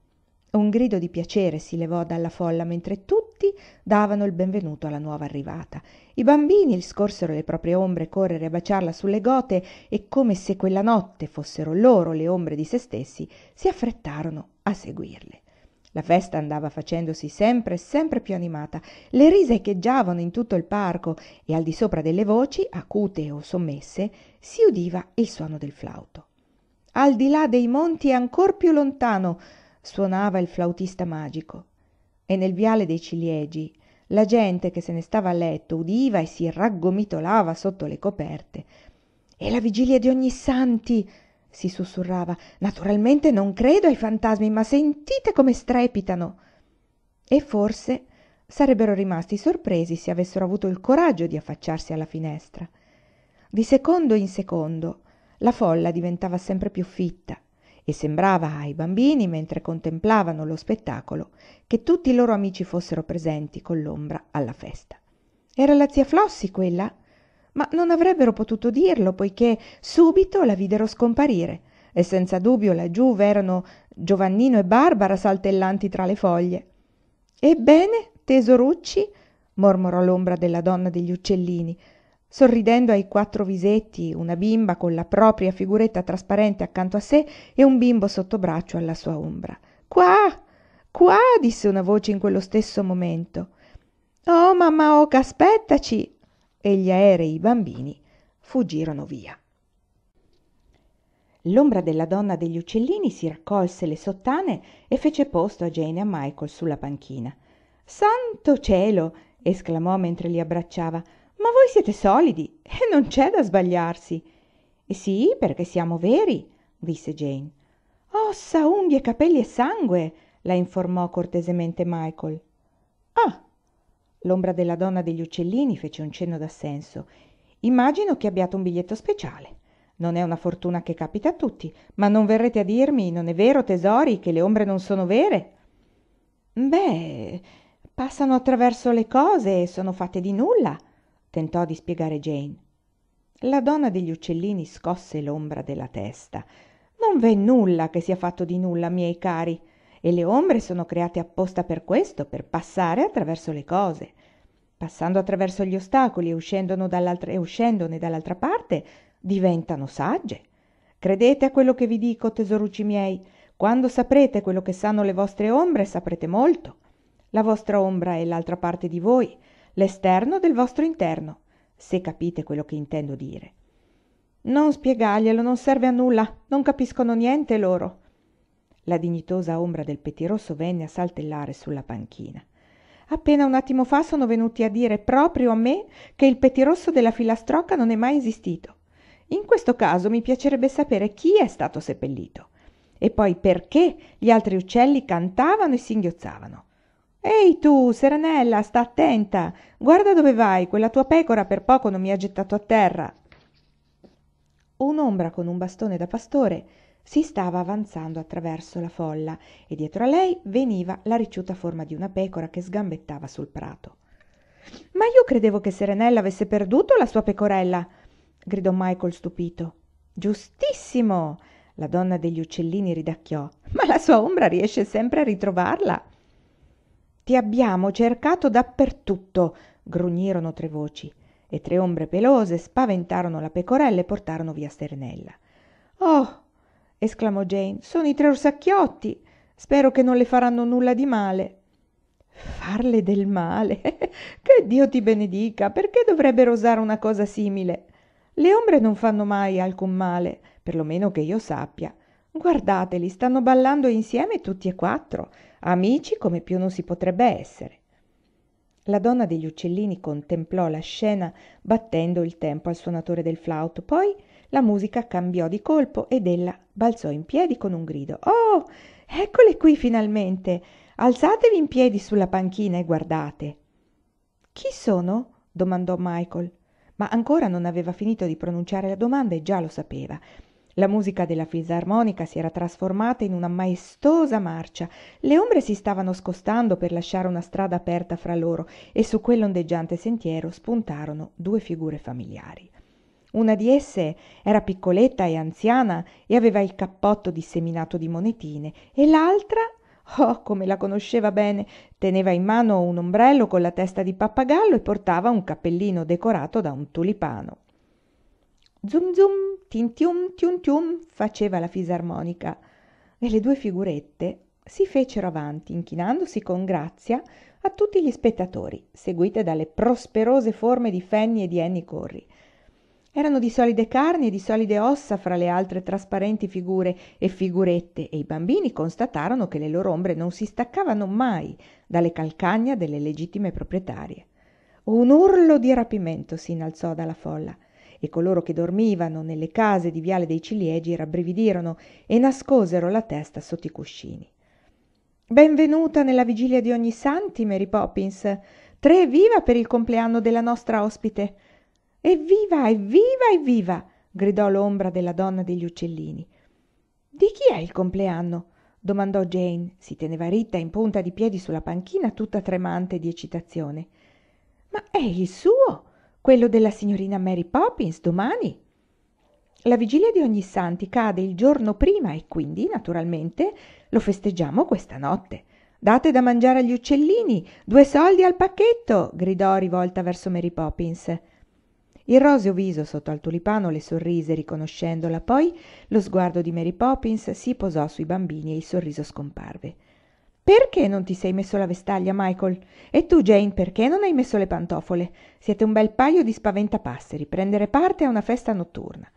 Un grido di piacere si levò dalla folla mentre tutti davano il benvenuto alla nuova arrivata. I bambini scorsero le proprie ombre correre a baciarla sulle gote e, come se quella notte fossero loro le ombre di se stessi, si affrettarono a seguirle. La festa andava facendosi sempre e sempre più animata. Le risa echeggiavano in tutto il parco e al di sopra delle voci, acute o sommesse, si udiva il suono del flauto. «Al di là dei monti e ancor più lontano», suonava il flautista magico. E nel viale dei ciliegi la gente che se ne stava a letto udiva e si raggomitolava sotto le coperte. «È la vigilia di Ognissanti», si sussurrava. «Naturalmente non credo ai fantasmi, ma sentite come strepitano!» E forse sarebbero rimasti sorpresi se avessero avuto il coraggio di affacciarsi alla finestra. Di secondo in secondo la folla diventava sempre più fitta e sembrava ai bambini, mentre contemplavano lo spettacolo, che tutti i loro amici fossero presenti con l'ombra alla festa. Era la zia Flossie quella? Ma non avrebbero potuto dirlo, poiché subito la videro scomparire, e senza dubbio laggiù v'erano Giovannino e Barbara saltellanti tra le foglie. «Ebbene, tesorucci», mormorò l'ombra della donna degli uccellini, sorridendo ai quattro visetti, una bimba con la propria figuretta trasparente accanto a sé e un bimbo sotto braccio alla sua ombra. «Qua, qua», disse una voce in quello stesso momento. «Oh, mamma Oca, aspettaci!» E gli aerei bambini fuggirono via. L'ombra della donna degli uccellini si raccolse le sottane e fece posto a Jane e a Michael sulla panchina. «Santo cielo!» esclamò mentre li abbracciava. «Ma voi siete solidi e non c'è da sbagliarsi!» «E sì, perché siamo veri», disse Jane. «Ossa, unghie, capelli e sangue», la informò cortesemente Michael. «Ah!» L'ombra della donna degli uccellini fece un cenno d'assenso. «Immagino che abbiate un biglietto speciale. Non è una fortuna che capita a tutti, ma non verrete a dirmi, non è vero, tesori, che le ombre non sono vere?» «Beh, passano attraverso le cose e sono fatte di nulla», tentò di spiegare Jane. La donna degli uccellini scosse l'ombra della testa. Non v'è nulla che sia fatto di nulla, miei cari, e le ombre sono create apposta per questo, per passare attraverso le cose. Passando attraverso gli ostacoli e uscendone dall'altra, e uscendone dall'altra parte, diventano sagge. Credete a quello che vi dico, tesorucci miei. Quando saprete quello che sanno le vostre ombre, saprete molto. La vostra ombra è l'altra parte di voi, l'esterno del vostro interno, se capite quello che intendo dire. Non spiegarglielo, non serve a nulla, non capiscono niente loro. La dignitosa ombra del pettirosso venne a saltellare sulla panchina. Appena un attimo fa sono venuti a dire proprio a me che il pettirosso della filastrocca non è mai esistito. In questo caso mi piacerebbe sapere chi è stato seppellito e poi perché gli altri uccelli cantavano e singhiozzavano. Ehi tu, Serenella, sta attenta, guarda dove vai, quella tua pecora per poco non mi ha gettato a terra. Un'ombra con un bastone da pastore si stava avanzando attraverso la folla e dietro a lei veniva la ricciuta forma di una pecora che sgambettava sul prato. Ma io credevo che Serenella avesse perduto la sua pecorella, gridò Michael stupito. Giustissimo, la donna degli uccellini ridacchiò, ma la sua ombra riesce sempre a ritrovarla. Ti abbiamo cercato dappertutto, grugnirono tre voci, e tre ombre pelose spaventarono la pecorella e portarono via Serenella. Oh, esclamò Jane, sono i tre orsacchiotti. Spero che non le faranno nulla di male. Farle del male? Che Dio ti benedica, perché dovrebbero osare una cosa simile? Le ombre non fanno mai alcun male, perlomeno che io sappia. Guardateli, stanno ballando insieme tutti e quattro, amici come più non si potrebbe essere. La donna degli uccellini contemplò la scena battendo il tempo al suonatore del flauto, poi la musica cambiò di colpo ed ella balzò in piedi con un grido. «Oh, eccole qui finalmente! Alzatevi in piedi sulla panchina e guardate!» «Chi sono?» domandò Michael, ma ancora non aveva finito di pronunciare la domanda e già lo sapeva. La musica della fisarmonica si era trasformata in una maestosa marcia. Le ombre si stavano scostando per lasciare una strada aperta fra loro e su quell'ondeggiante sentiero spuntarono due figure familiari. Una di esse era piccoletta e anziana e aveva il cappotto disseminato di monetine e l'altra, oh come la conosceva bene, teneva in mano un ombrello con la testa di pappagallo e portava un cappellino decorato da un tulipano. Zum zum, tintium, tium tium, faceva la fisarmonica e le due figurette si fecero avanti, inchinandosi con grazia a tutti gli spettatori, seguite dalle prosperose forme di Fanny e di Annie Corry. Erano di solide carni e di solide ossa fra le altre trasparenti figure e figurette e i bambini constatarono che le loro ombre non si staccavano mai dalle calcagna delle legittime proprietarie. Un urlo di rapimento si innalzò dalla folla e coloro che dormivano nelle case di Viale dei Ciliegi rabbrividirono e nascosero la testa sotto i cuscini. «Benvenuta nella vigilia di Ognissanti, Mary Poppins! Tre evviva per il compleanno della nostra ospite!» «Evviva, evviva, evviva!» gridò l'ombra della donna degli uccellini. «Di chi è il compleanno?» domandò Jane. Si teneva ritta in punta di piedi sulla panchina, tutta tremante di eccitazione. «Ma è il suo, quello della signorina Mary Poppins, domani!» «La vigilia di Ognissanti cade il giorno prima e quindi, naturalmente, lo festeggiamo questa notte. Date da mangiare agli uccellini, due soldi al pacchetto!» gridò rivolta verso Mary Poppins. Il roseo viso sotto al tulipano le sorrise riconoscendola, poi lo sguardo di Mary Poppins si posò sui bambini e il sorriso scomparve. «Perché non ti sei messo la vestaglia, Michael? E tu, Jane, perché non hai messo le pantofole? Siete un bel paio di spaventapasseri, prendere parte a una festa notturna».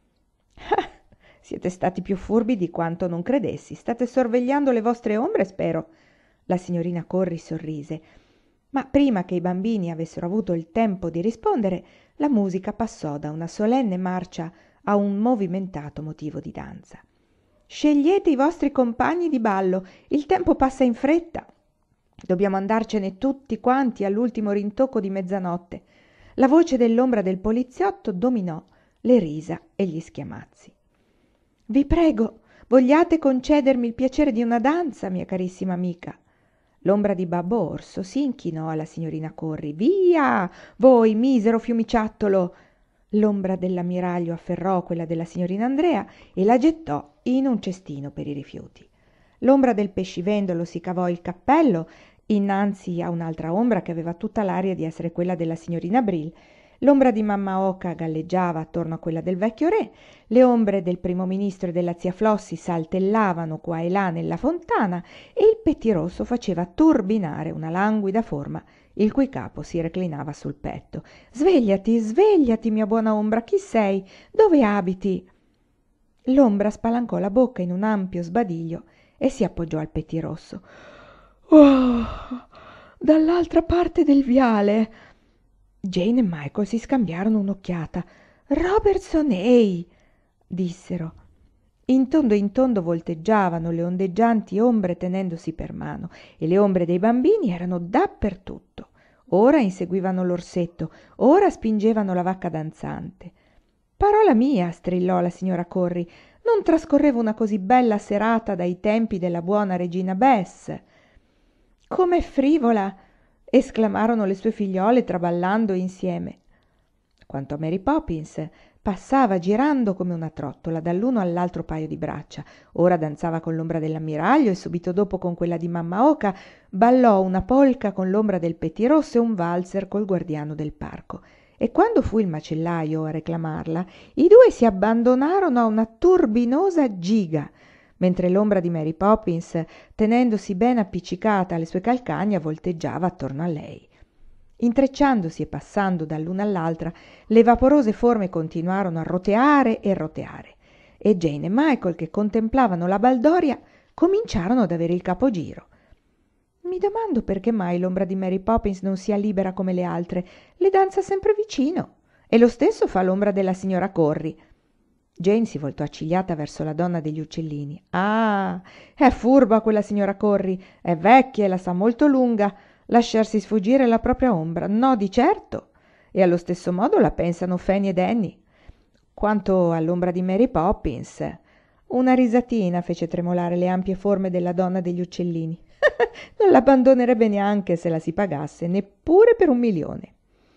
«Ah, siete stati più furbi di quanto non credessi. State sorvegliando le vostre ombre, spero». La signorina Corry sorrise. Ma prima che i bambini avessero avuto il tempo di rispondere, la musica passò da una solenne marcia a un movimentato motivo di danza. «Scegliete i vostri compagni di ballo, il tempo passa in fretta. Dobbiamo andarcene tutti quanti all'ultimo rintocco di mezzanotte». La voce dell'ombra del poliziotto dominò le risa e gli schiamazzi. «Vi prego, vogliate concedermi il piacere di una danza, mia carissima amica?» L'ombra di Babbo Orso si inchinò alla signorina Corri. «Via, voi, misero fiumiciattolo!» L'ombra dell'ammiraglio afferrò quella della signorina Andrea e la gettò in un cestino per i rifiuti. L'ombra del pescivendolo si cavò il cappello innanzi a un'altra ombra che aveva tutta l'aria di essere quella della signorina Brill. L'ombra di mamma Oca galleggiava attorno a quella del vecchio re, le ombre del primo ministro e della zia Flossi saltellavano qua e là nella fontana e il pettirosso faceva turbinare una languida forma il cui capo si reclinava sul petto. «Svegliati, svegliati, mia buona ombra, chi sei? Dove abiti?» L'ombra spalancò la bocca in un ampio sbadiglio e si appoggiò al pettirosso. «Oh, dall'altra parte del viale!» Jane e Michael si scambiarono un'occhiata. «Robertson, ehi!» dissero. In tondo in tondo volteggiavano le ondeggianti ombre tenendosi per mano e le ombre dei bambini erano dappertutto. Ora inseguivano l'orsetto, ora spingevano la vacca danzante. «Parola mia!» strillò la signora Corri. «Non trascorreva una così bella serata dai tempi della buona regina Bess!» «Com'è frivola!» esclamarono le sue figliole traballando insieme. Quanto a Mary Poppins, passava girando come una trottola dall'uno all'altro paio di braccia. Ora danzava con l'ombra dell'ammiraglio e subito dopo con quella di mamma Oca ballò una polca con l'ombra del pettirosso e un valzer col guardiano del parco. E quando fu il macellaio a reclamarla, i due si abbandonarono a una turbinosa giga, mentre l'ombra di Mary Poppins, tenendosi ben appiccicata alle sue calcagna, volteggiava attorno a lei. Intrecciandosi e passando dall'una all'altra, le vaporose forme continuarono a roteare e roteare, e Jane e Michael, che contemplavano la baldoria, cominciarono ad avere il capogiro. «Mi domando perché mai l'ombra di Mary Poppins non sia libera come le altre. Le danza sempre vicino. E lo stesso fa l'ombra della signora Corri». Jane si voltò accigliata verso la donna degli uccellini. «Ah, è furba quella signora Corri, è vecchia e la sa molto lunga. Lasciarsi sfuggire la propria ombra, no di certo. E allo stesso modo la pensano Fanny ed Annie. Quanto all'ombra di Mary Poppins...» Una risatina fece tremolare le ampie forme della donna degli uccellini. «Non l'abbandonerebbe neanche se la si pagasse, neppure per un milione».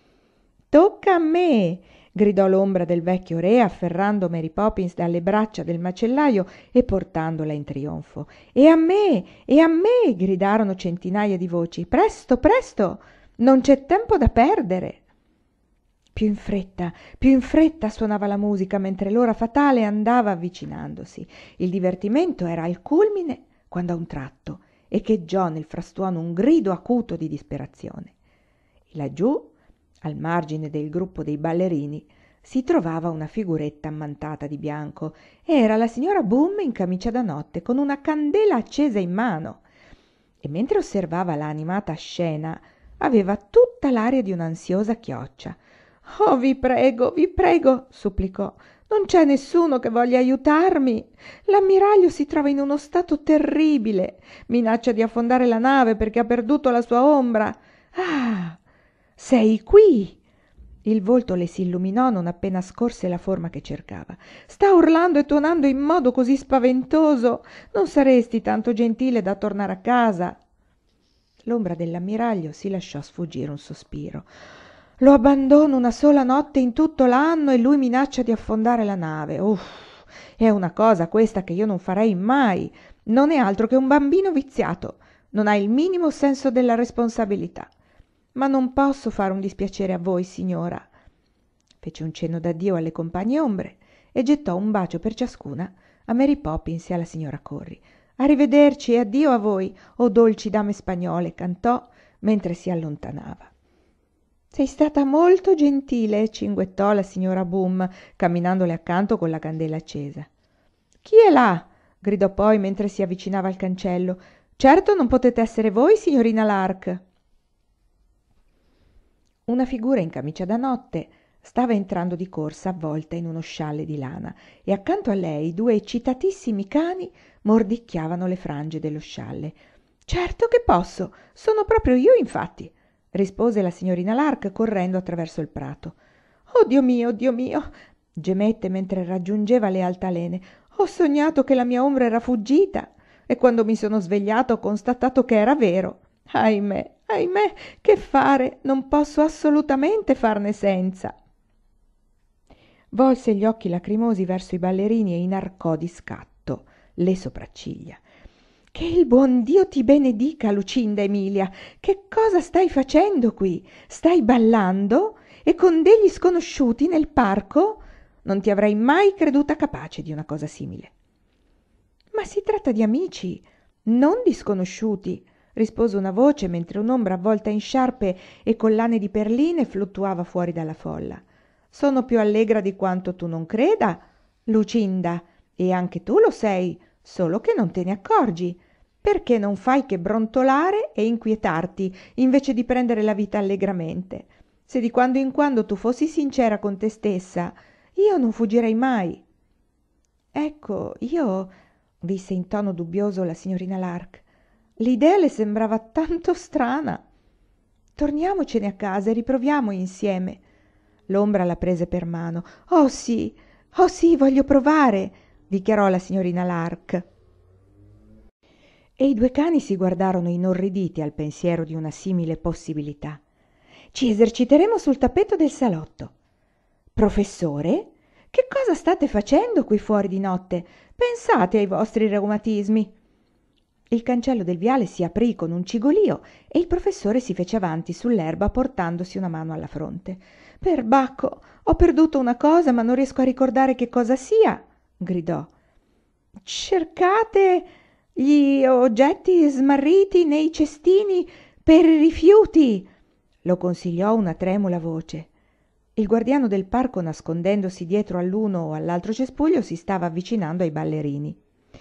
«Tocca a me!» gridò l'ombra del vecchio re afferrando Mary Poppins dalle braccia del macellaio e portandola in trionfo. «E a me! E a me!» gridarono centinaia di voci. «Presto, presto! Non c'è tempo da perdere!» Più in fretta, più in fretta suonava la musica mentre l'ora fatale andava avvicinandosi. Il divertimento era al culmine quando a un tratto echeggiò nel frastuono un grido acuto di disperazione. E laggiù, al margine del gruppo dei ballerini, si trovava una figuretta ammantata di bianco. Era la signora Boom in camicia da notte, con una candela accesa in mano. E mentre osservava la animata scena, aveva tutta l'aria di un'ansiosa chioccia. «Oh, vi prego, vi prego!» supplicò. «Non c'è nessuno che voglia aiutarmi. L'ammiraglio si trova in uno stato terribile. Minaccia di affondare la nave perché ha perduto la sua ombra. Ah, sei qui!» Il volto le si illuminò non appena scorse la forma che cercava. «Sta urlando e tuonando in modo così spaventoso. Non saresti tanto gentile da tornare a casa?» L'ombra dell'ammiraglio si lasciò sfuggire un sospiro. «Lo abbandono una sola notte in tutto l'anno e lui minaccia di affondare la nave. Uff, è una cosa questa che io non farei mai. Non è altro che un bambino viziato. Non ha il minimo senso della responsabilità. Ma non posso fare un dispiacere a voi, signora». Fece un cenno d'addio alle compagne ombre e gettò un bacio per ciascuna a Mary Poppins e alla signora Corri. «Arrivederci e addio a voi, o dolci dame spagnole», cantò mentre si allontanava. «Sei stata molto gentile», cinguettò la signora Boom, camminandole accanto con la candela accesa. «Chi è là?» gridò poi mentre si avvicinava al cancello. «Certo non potete essere voi, signorina Lark». Una figura in camicia da notte stava entrando di corsa avvolta in uno scialle di lana e accanto a lei due eccitatissimi cani mordicchiavano le frange dello scialle. «Certo che posso, sono proprio io infatti», rispose la signorina Lark correndo attraverso il prato. «Oh Dio mio, Dio mio!» gemette mentre raggiungeva le altalene. «Ho sognato che la mia ombra era fuggita e quando mi sono svegliato ho constatato che era vero. Ahimè, ahimè, che fare? Non posso assolutamente farne senza. Volse gli occhi lacrimosi verso i ballerini e inarcò di scatto le sopracciglia. Che il buon Dio ti benedica, Lucinda Emilia. Che cosa stai facendo qui? Stai ballando? E con degli sconosciuti nel parco? Non ti avrei mai creduta capace di una cosa simile. Ma si tratta di amici, non di sconosciuti, rispose una voce mentre un'ombra avvolta in sciarpe e collane di perline fluttuava fuori dalla folla. Sono più allegra di quanto tu non creda, Lucinda, e anche tu lo sei, solo che non te ne accorgi. Perché non fai che brontolare e inquietarti invece di prendere la vita allegramente? Se di quando in quando tu fossi sincera con te stessa, io non fuggirei mai. Ecco, io, disse in tono dubbioso la signorina Lark, l'idea le sembrava tanto strana. Torniamocene a casa e riproviamo insieme. L'ombra la prese per mano. Oh sì, oh sì, voglio provare, dichiarò la signorina Lark. E i due cani si guardarono inorriditi al pensiero di una simile possibilità. Ci eserciteremo sul tappeto del salotto. Professore, che cosa state facendo qui fuori di notte? Pensate ai vostri reumatismi. Il cancello del viale si aprì con un cigolio e il professore si fece avanti sull'erba portandosi una mano alla fronte. Perbacco, ho perduto una cosa ma non riesco a ricordare che cosa sia, gridò. Cercate gli oggetti smarriti nei cestini per i rifiuti, lo consigliò una tremula voce. Il guardiano del parco, nascondendosi dietro all'uno o all'altro cespuglio, si stava avvicinando ai ballerini.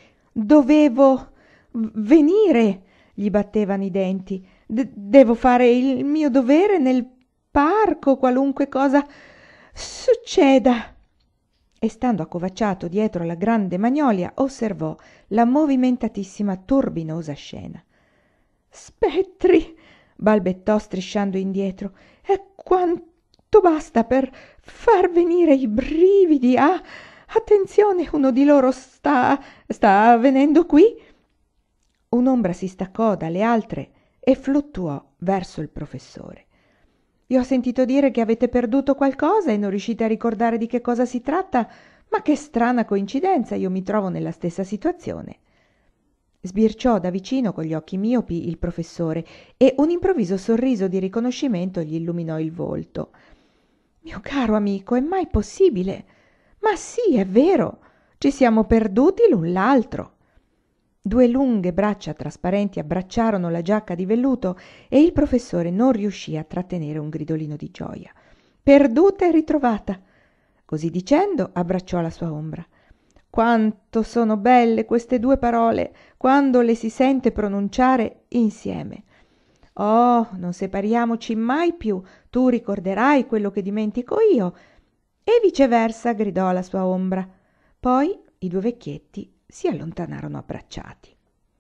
Dovevo venire, gli battevano i denti. De- devo fare il mio dovere nel parco, qualunque cosa succeda. E stando accovacciato dietro alla grande magnolia, osservò la movimentatissima turbinosa scena. Spettri, balbettò strisciando indietro, e quanto basta per far venire i brividi. Ah, attenzione, uno di loro sta sta venendo qui. Un'ombra si staccò dalle altre e fluttuò verso il professore. Vi ho sentito dire che avete perduto qualcosa e non riuscite a ricordare di che cosa si tratta, ma che strana coincidenza, io mi trovo nella stessa situazione. Sbirciò da vicino con gli occhi miopi il professore e un improvviso sorriso di riconoscimento gli illuminò il volto. Mio caro amico, è mai possibile? Ma sì, è vero, ci siamo perduti l'un l'altro. Due lunghe braccia trasparenti abbracciarono la giacca di velluto e il professore non riuscì a trattenere un gridolino di gioia. Perduta e ritrovata. Così dicendo abbracciò la sua ombra. Quanto sono belle queste due parole quando le si sente pronunciare insieme. Oh, non separiamoci mai più, tu ricorderai quello che dimentico io. E viceversa, gridò la sua ombra. Poi i due vecchietti si allontanarono abbracciati.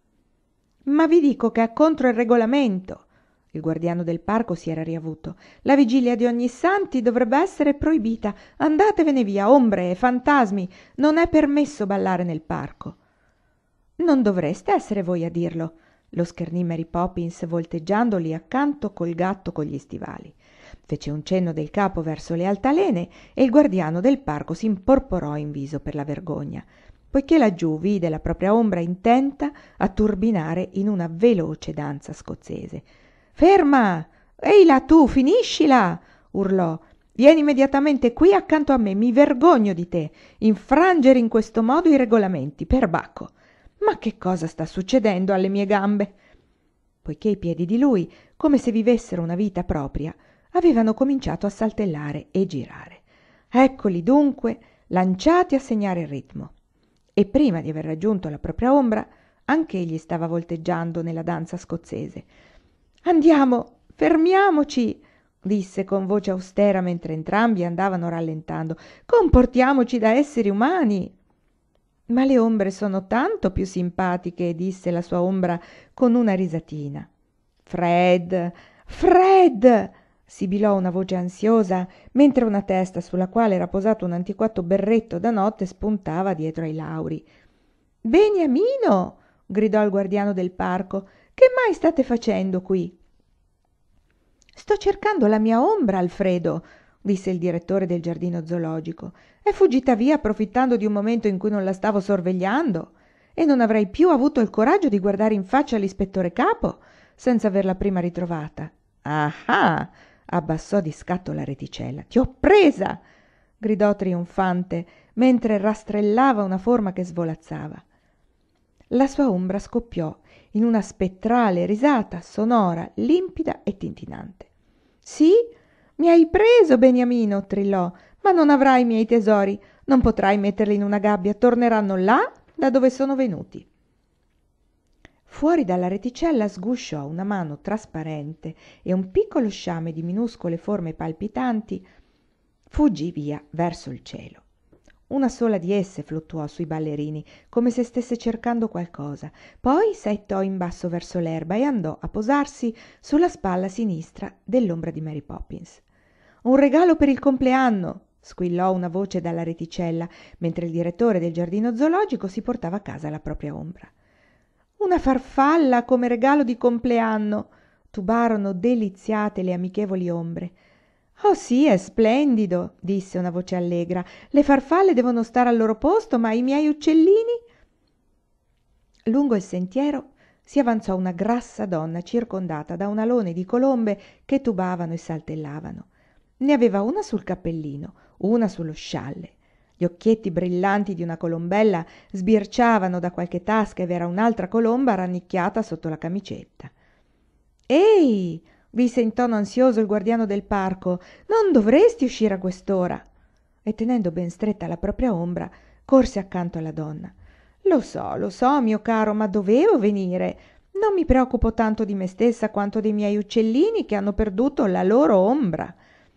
Ma vi dico che è contro il regolamento. Il guardiano del parco si era riavuto. La vigilia di Ognissanti dovrebbe essere proibita. Andatevene via, ombre e fantasmi. Non è permesso ballare nel parco. Non dovreste essere voi a dirlo, lo schernì Mary Poppins volteggiandoli accanto col gatto con gli stivali. Fece un cenno del capo verso le altalene e il guardiano del parco si imporporò in viso per la vergogna, poiché laggiù vide la propria ombra intenta a turbinare in una veloce danza scozzese. «Ferma! Ehi là tu, finiscila!» urlò. «Vieni immediatamente qui accanto a me, mi vergogno di te, infrangere in questo modo i regolamenti, perbacco! Ma che cosa sta succedendo alle mie gambe?» Poiché i piedi di lui, come se vivessero una vita propria, avevano cominciato a saltellare e girare. Eccoli dunque, lanciati a segnare il ritmo. E prima di aver raggiunto la propria ombra, anch'egli stava volteggiando nella danza scozzese. «Andiamo, fermiamoci!» disse con voce austera mentre entrambi andavano rallentando. «Comportiamoci da esseri umani!» «Ma le ombre sono tanto più simpatiche», disse la sua ombra con una risatina. «Fred! Fred!» sibilò una voce ansiosa, mentre una testa sulla quale era posato un antiquato berretto da notte spuntava dietro ai lauri. «Beniamino!» gridò il guardiano del parco. Che mai state facendo qui?» «Sto cercando la mia ombra, Alfredo», disse il direttore del giardino zoologico. «È fuggita via approfittando di un momento in cui non la stavo sorvegliando e non avrei più avuto il coraggio di guardare in faccia l'ispettore capo senza averla prima ritrovata». «Ah ah!» abbassò di scatto la reticella. «Ti ho presa!» gridò trionfante mentre rastrellava una forma che svolazzava. La sua ombra scoppiò in una spettrale risata sonora, limpida e tintinante. «Sì, mi hai preso, Beniamino!» trillò. «Ma non avrai i miei tesori, non potrai metterli in una gabbia, torneranno là da dove sono venuti». Fuori dalla reticella sgusciò una mano trasparente e un piccolo sciame di minuscole forme palpitanti fuggì via verso il cielo. Una sola di esse fluttuò sui ballerini, come se stesse cercando qualcosa. Poi saettò in basso verso l'erba e andò a posarsi sulla spalla sinistra dell'ombra di Mary Poppins. «Un regalo per il compleanno!» squillò una voce dalla reticella, mentre il direttore del giardino zoologico si portava a casa la propria ombra. «Una farfalla come regalo di compleanno!» tubarono deliziate le amichevoli ombre. «Oh sì, è splendido», disse una voce allegra. «Le farfalle devono stare al loro posto, ma i miei uccellini?» Lungo il sentiero si avanzò una grassa donna circondata da un alone di colombe che tubavano e saltellavano. Ne aveva una sul cappellino, una sullo scialle. Gli occhietti brillanti di una colombella sbirciavano da qualche tasca e v'era un'altra colomba rannicchiata sotto la camicetta. «Ehi!» disse in tono ansioso il guardiano del parco. «Non dovresti uscire a quest'ora!» E tenendo ben stretta la propria ombra, corse accanto alla donna. «Lo so, lo so, mio caro, ma dovevo venire. Non mi preoccupo tanto di me stessa quanto dei miei uccellini che hanno perduto la loro ombra».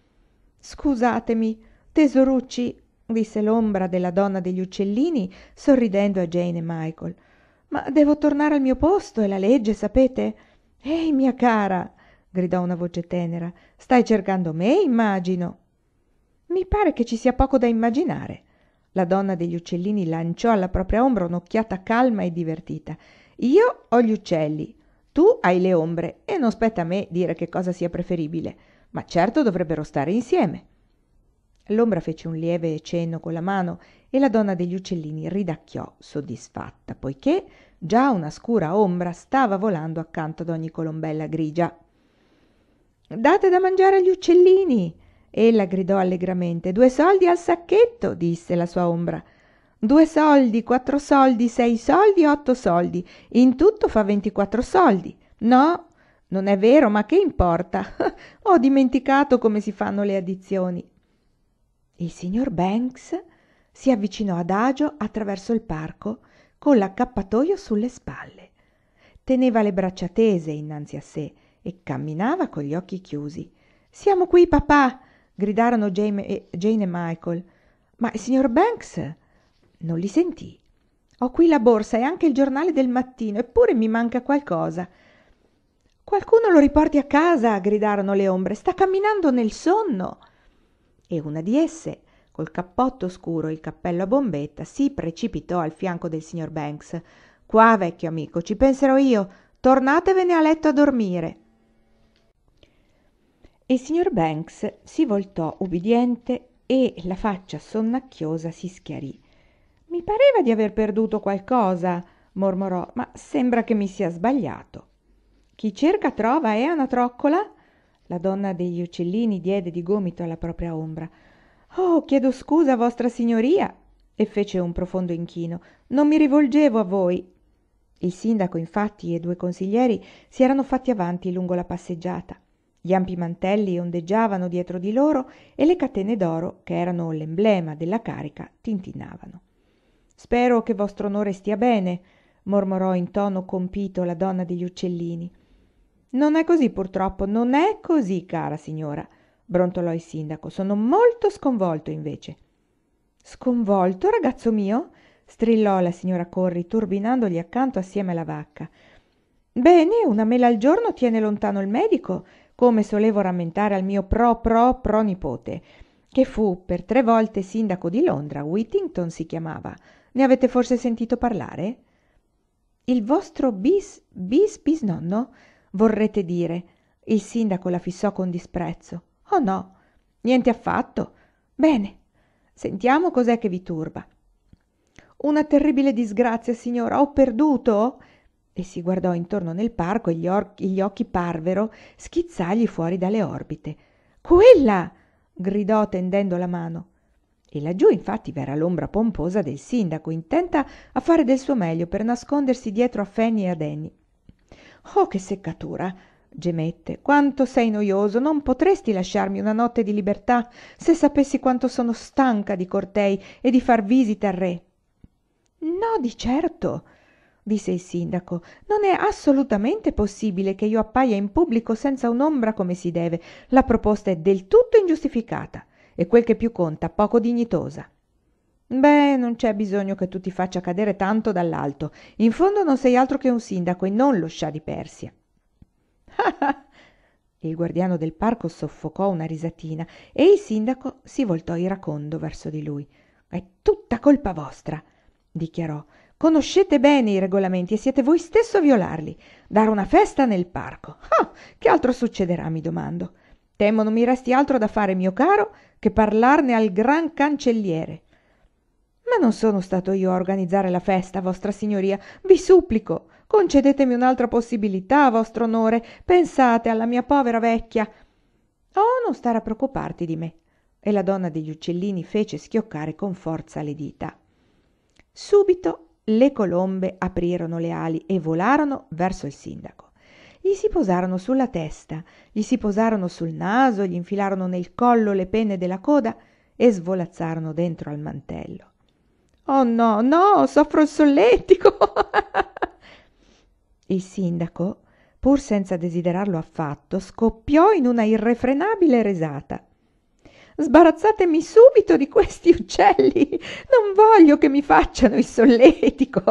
«Scusatemi, tesorucci», disse l'ombra della donna degli uccellini, sorridendo a Jane e Michael. «Ma devo tornare al mio posto, è la legge, sapete?» «Ehi, mia cara!» gridò una voce tenera. «Stai cercando me, immagino?» «Mi pare che ci sia poco da immaginare». La donna degli uccellini lanciò alla propria ombra un'occhiata calma e divertita. «Io ho gli uccelli, tu hai le ombre e non spetta a me dire che cosa sia preferibile, ma certo dovrebbero stare insieme». L'ombra fece un lieve cenno con la mano e la donna degli uccellini ridacchiò soddisfatta, poiché già una scura ombra stava volando accanto ad ogni colombella grigia. «Date da mangiare agli uccellini!» ella gridò allegramente. «Due soldi al sacchetto!» disse la sua ombra. «Due soldi, quattro soldi, sei soldi, otto soldi. In tutto fa ventiquattro soldi. No, non è vero, ma che importa? Ho dimenticato come si fanno le addizioni». Il signor Banks si avvicinò adagio attraverso il parco con l'accappatoio sulle spalle. Teneva le braccia tese innanzi a sé e camminava con gli occhi chiusi. «Siamo qui, papà!» gridarono Jane e, Jane e Michael. «Ma il signor Banks?» Non li sentì. «Ho qui la borsa e anche il giornale del mattino, eppure mi manca qualcosa». «Qualcuno lo riporti a casa!» gridarono le ombre. «Sta camminando nel sonno!» E una di esse, col cappotto scuro e il cappello a bombetta, si precipitò al fianco del signor Banks. «Qua, vecchio amico, ci penserò io. Tornatevene a letto a dormire». Il signor Banks si voltò ubbidiente e la faccia sonnacchiosa si schiarì. «Mi pareva di aver perduto qualcosa», mormorò, «ma sembra che mi sia sbagliato». «Chi cerca trova, eh, Anatroccola?» La donna degli uccellini diede di gomito alla propria ombra. «Oh, chiedo scusa, vostra signoria», e fece un profondo inchino. «Non mi rivolgevo a voi». Il sindaco, infatti, e due consiglieri si erano fatti avanti lungo la passeggiata. Gli ampi mantelli ondeggiavano dietro di loro e le catene d'oro, che erano l'emblema della carica, tintinnavano. «Spero che vostro onore stia bene», mormorò in tono compito la donna degli uccellini. «Non è così, purtroppo, non è così, cara signora», brontolò il sindaco. «Sono molto sconvolto, invece». «Sconvolto, ragazzo mio?» strillò la signora Corri, turbinandogli accanto assieme alla vacca. «Bene, una mela al giorno tiene lontano il medico, come solevo rammentare al mio pro pro pronipote, che fu per tre volte sindaco di Londra. Whittington si chiamava. Ne avete forse sentito parlare?» Il vostro bis, bis, bisnonno, vorrete dire? Il sindaco la fissò con disprezzo. Oh no, niente affatto. Bene, sentiamo cos'è che vi turba. Una terribile disgrazia, signora, ho perduto? E si guardò intorno nel parco e gli, or- gli occhi parvero schizzargli fuori dalle orbite. Quella! Gridò tendendo la mano. E laggiù infatti v'era l'ombra pomposa del sindaco, intenta a fare del suo meglio per nascondersi dietro a Fanny e a Danny. Oh, che seccatura! Gemette. Quanto sei noioso! Non potresti lasciarmi una notte di libertà se sapessi quanto sono stanca di cortei e di far visite al re. No, di certo, disse il sindaco, non è assolutamente possibile che io appaia in pubblico senza un'ombra come si deve. La proposta è del tutto ingiustificata e quel che più conta, poco dignitosa. Beh, non c'è bisogno che tu ti faccia cadere tanto dall'alto. In fondo non sei altro che un sindaco e non lo scià di Persia. Il guardiano del parco soffocò una risatina e il sindaco si voltò iracondo verso di lui. È tutta colpa vostra, dichiarò. Conoscete bene i regolamenti e siete voi stesso a violarli. Dare una festa nel parco. Ah, che altro succederà, mi domando. Temo non mi resti altro da fare, mio caro, che parlarne al gran cancelliere. Ma non sono stato io a organizzare la festa, vostra signoria. Vi supplico, concedetemi un'altra possibilità, vostro onore. Pensate alla mia povera vecchia. Oh, non stare a preoccuparti di me. E la donna degli uccellini fece schioccare con forza le dita. Subito le colombe aprirono le ali e volarono verso il sindaco. Gli si posarono sulla testa, gli si posarono sul naso, gli infilarono nel collo le penne della coda e svolazzarono dentro al mantello. Oh no, no, soffro il solletico! Il sindaco, pur senza desiderarlo affatto, scoppiò in una irrefrenabile risata. Sbarazzatemi subito di questi uccelli, non voglio che mi facciano il solletico.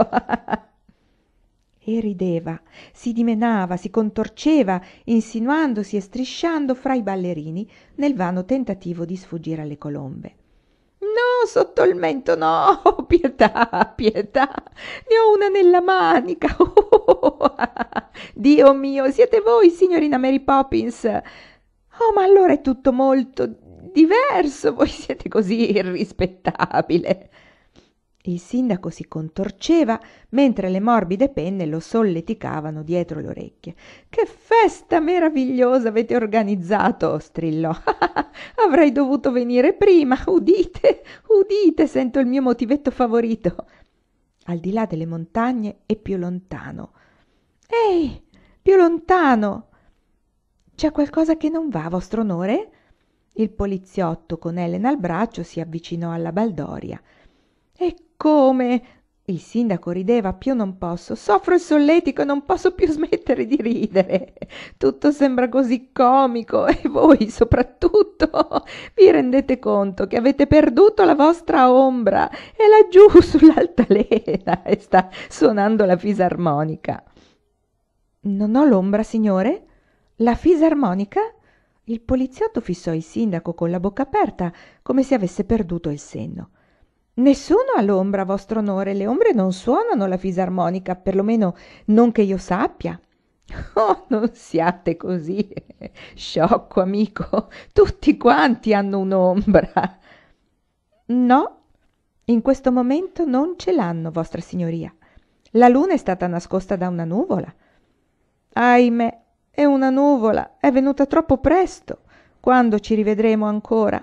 E rideva, si dimenava, si contorceva, insinuandosi e strisciando fra i ballerini nel vano tentativo di sfuggire alle colombe. No, sotto il mento no, oh, pietà, pietà, ne ho una nella manica. Oh, Dio mio, siete voi, signorina Mary Poppins? Oh, ma allora è tutto molto diverso, voi siete così irrispettabile. Il sindaco si contorceva mentre le morbide penne lo solleticavano dietro le orecchie. Che festa meravigliosa avete organizzato, strillò. Avrei dovuto venire prima. Udite, udite, sento il mio motivetto favorito. Al di là delle montagne e più lontano. Ehi, più lontano. C'è qualcosa che non va, vostro onore? Il poliziotto con Elena al braccio si avvicinò alla baldoria. E come? Il sindaco rideva più non posso. Soffro il solletico e non posso più smettere di ridere. Tutto sembra così comico e voi soprattutto vi rendete conto che avete perduto la vostra ombra. È laggiù sull'altalena e sta suonando la fisarmonica. Non ho l'ombra, signore? La fisarmonica? Il poliziotto fissò il sindaco con la bocca aperta come se avesse perduto il senno. Nessuno ha l'ombra, vostro onore, le ombre non suonano la fisarmonica, perlomeno non che io sappia. Oh, non siate così, sciocco amico, tutti quanti hanno un'ombra. No, in questo momento non ce l'hanno, vostra signoria. La luna è stata nascosta da una nuvola. Ahimè, è una nuvola, è venuta troppo presto. Quando ci rivedremo ancora?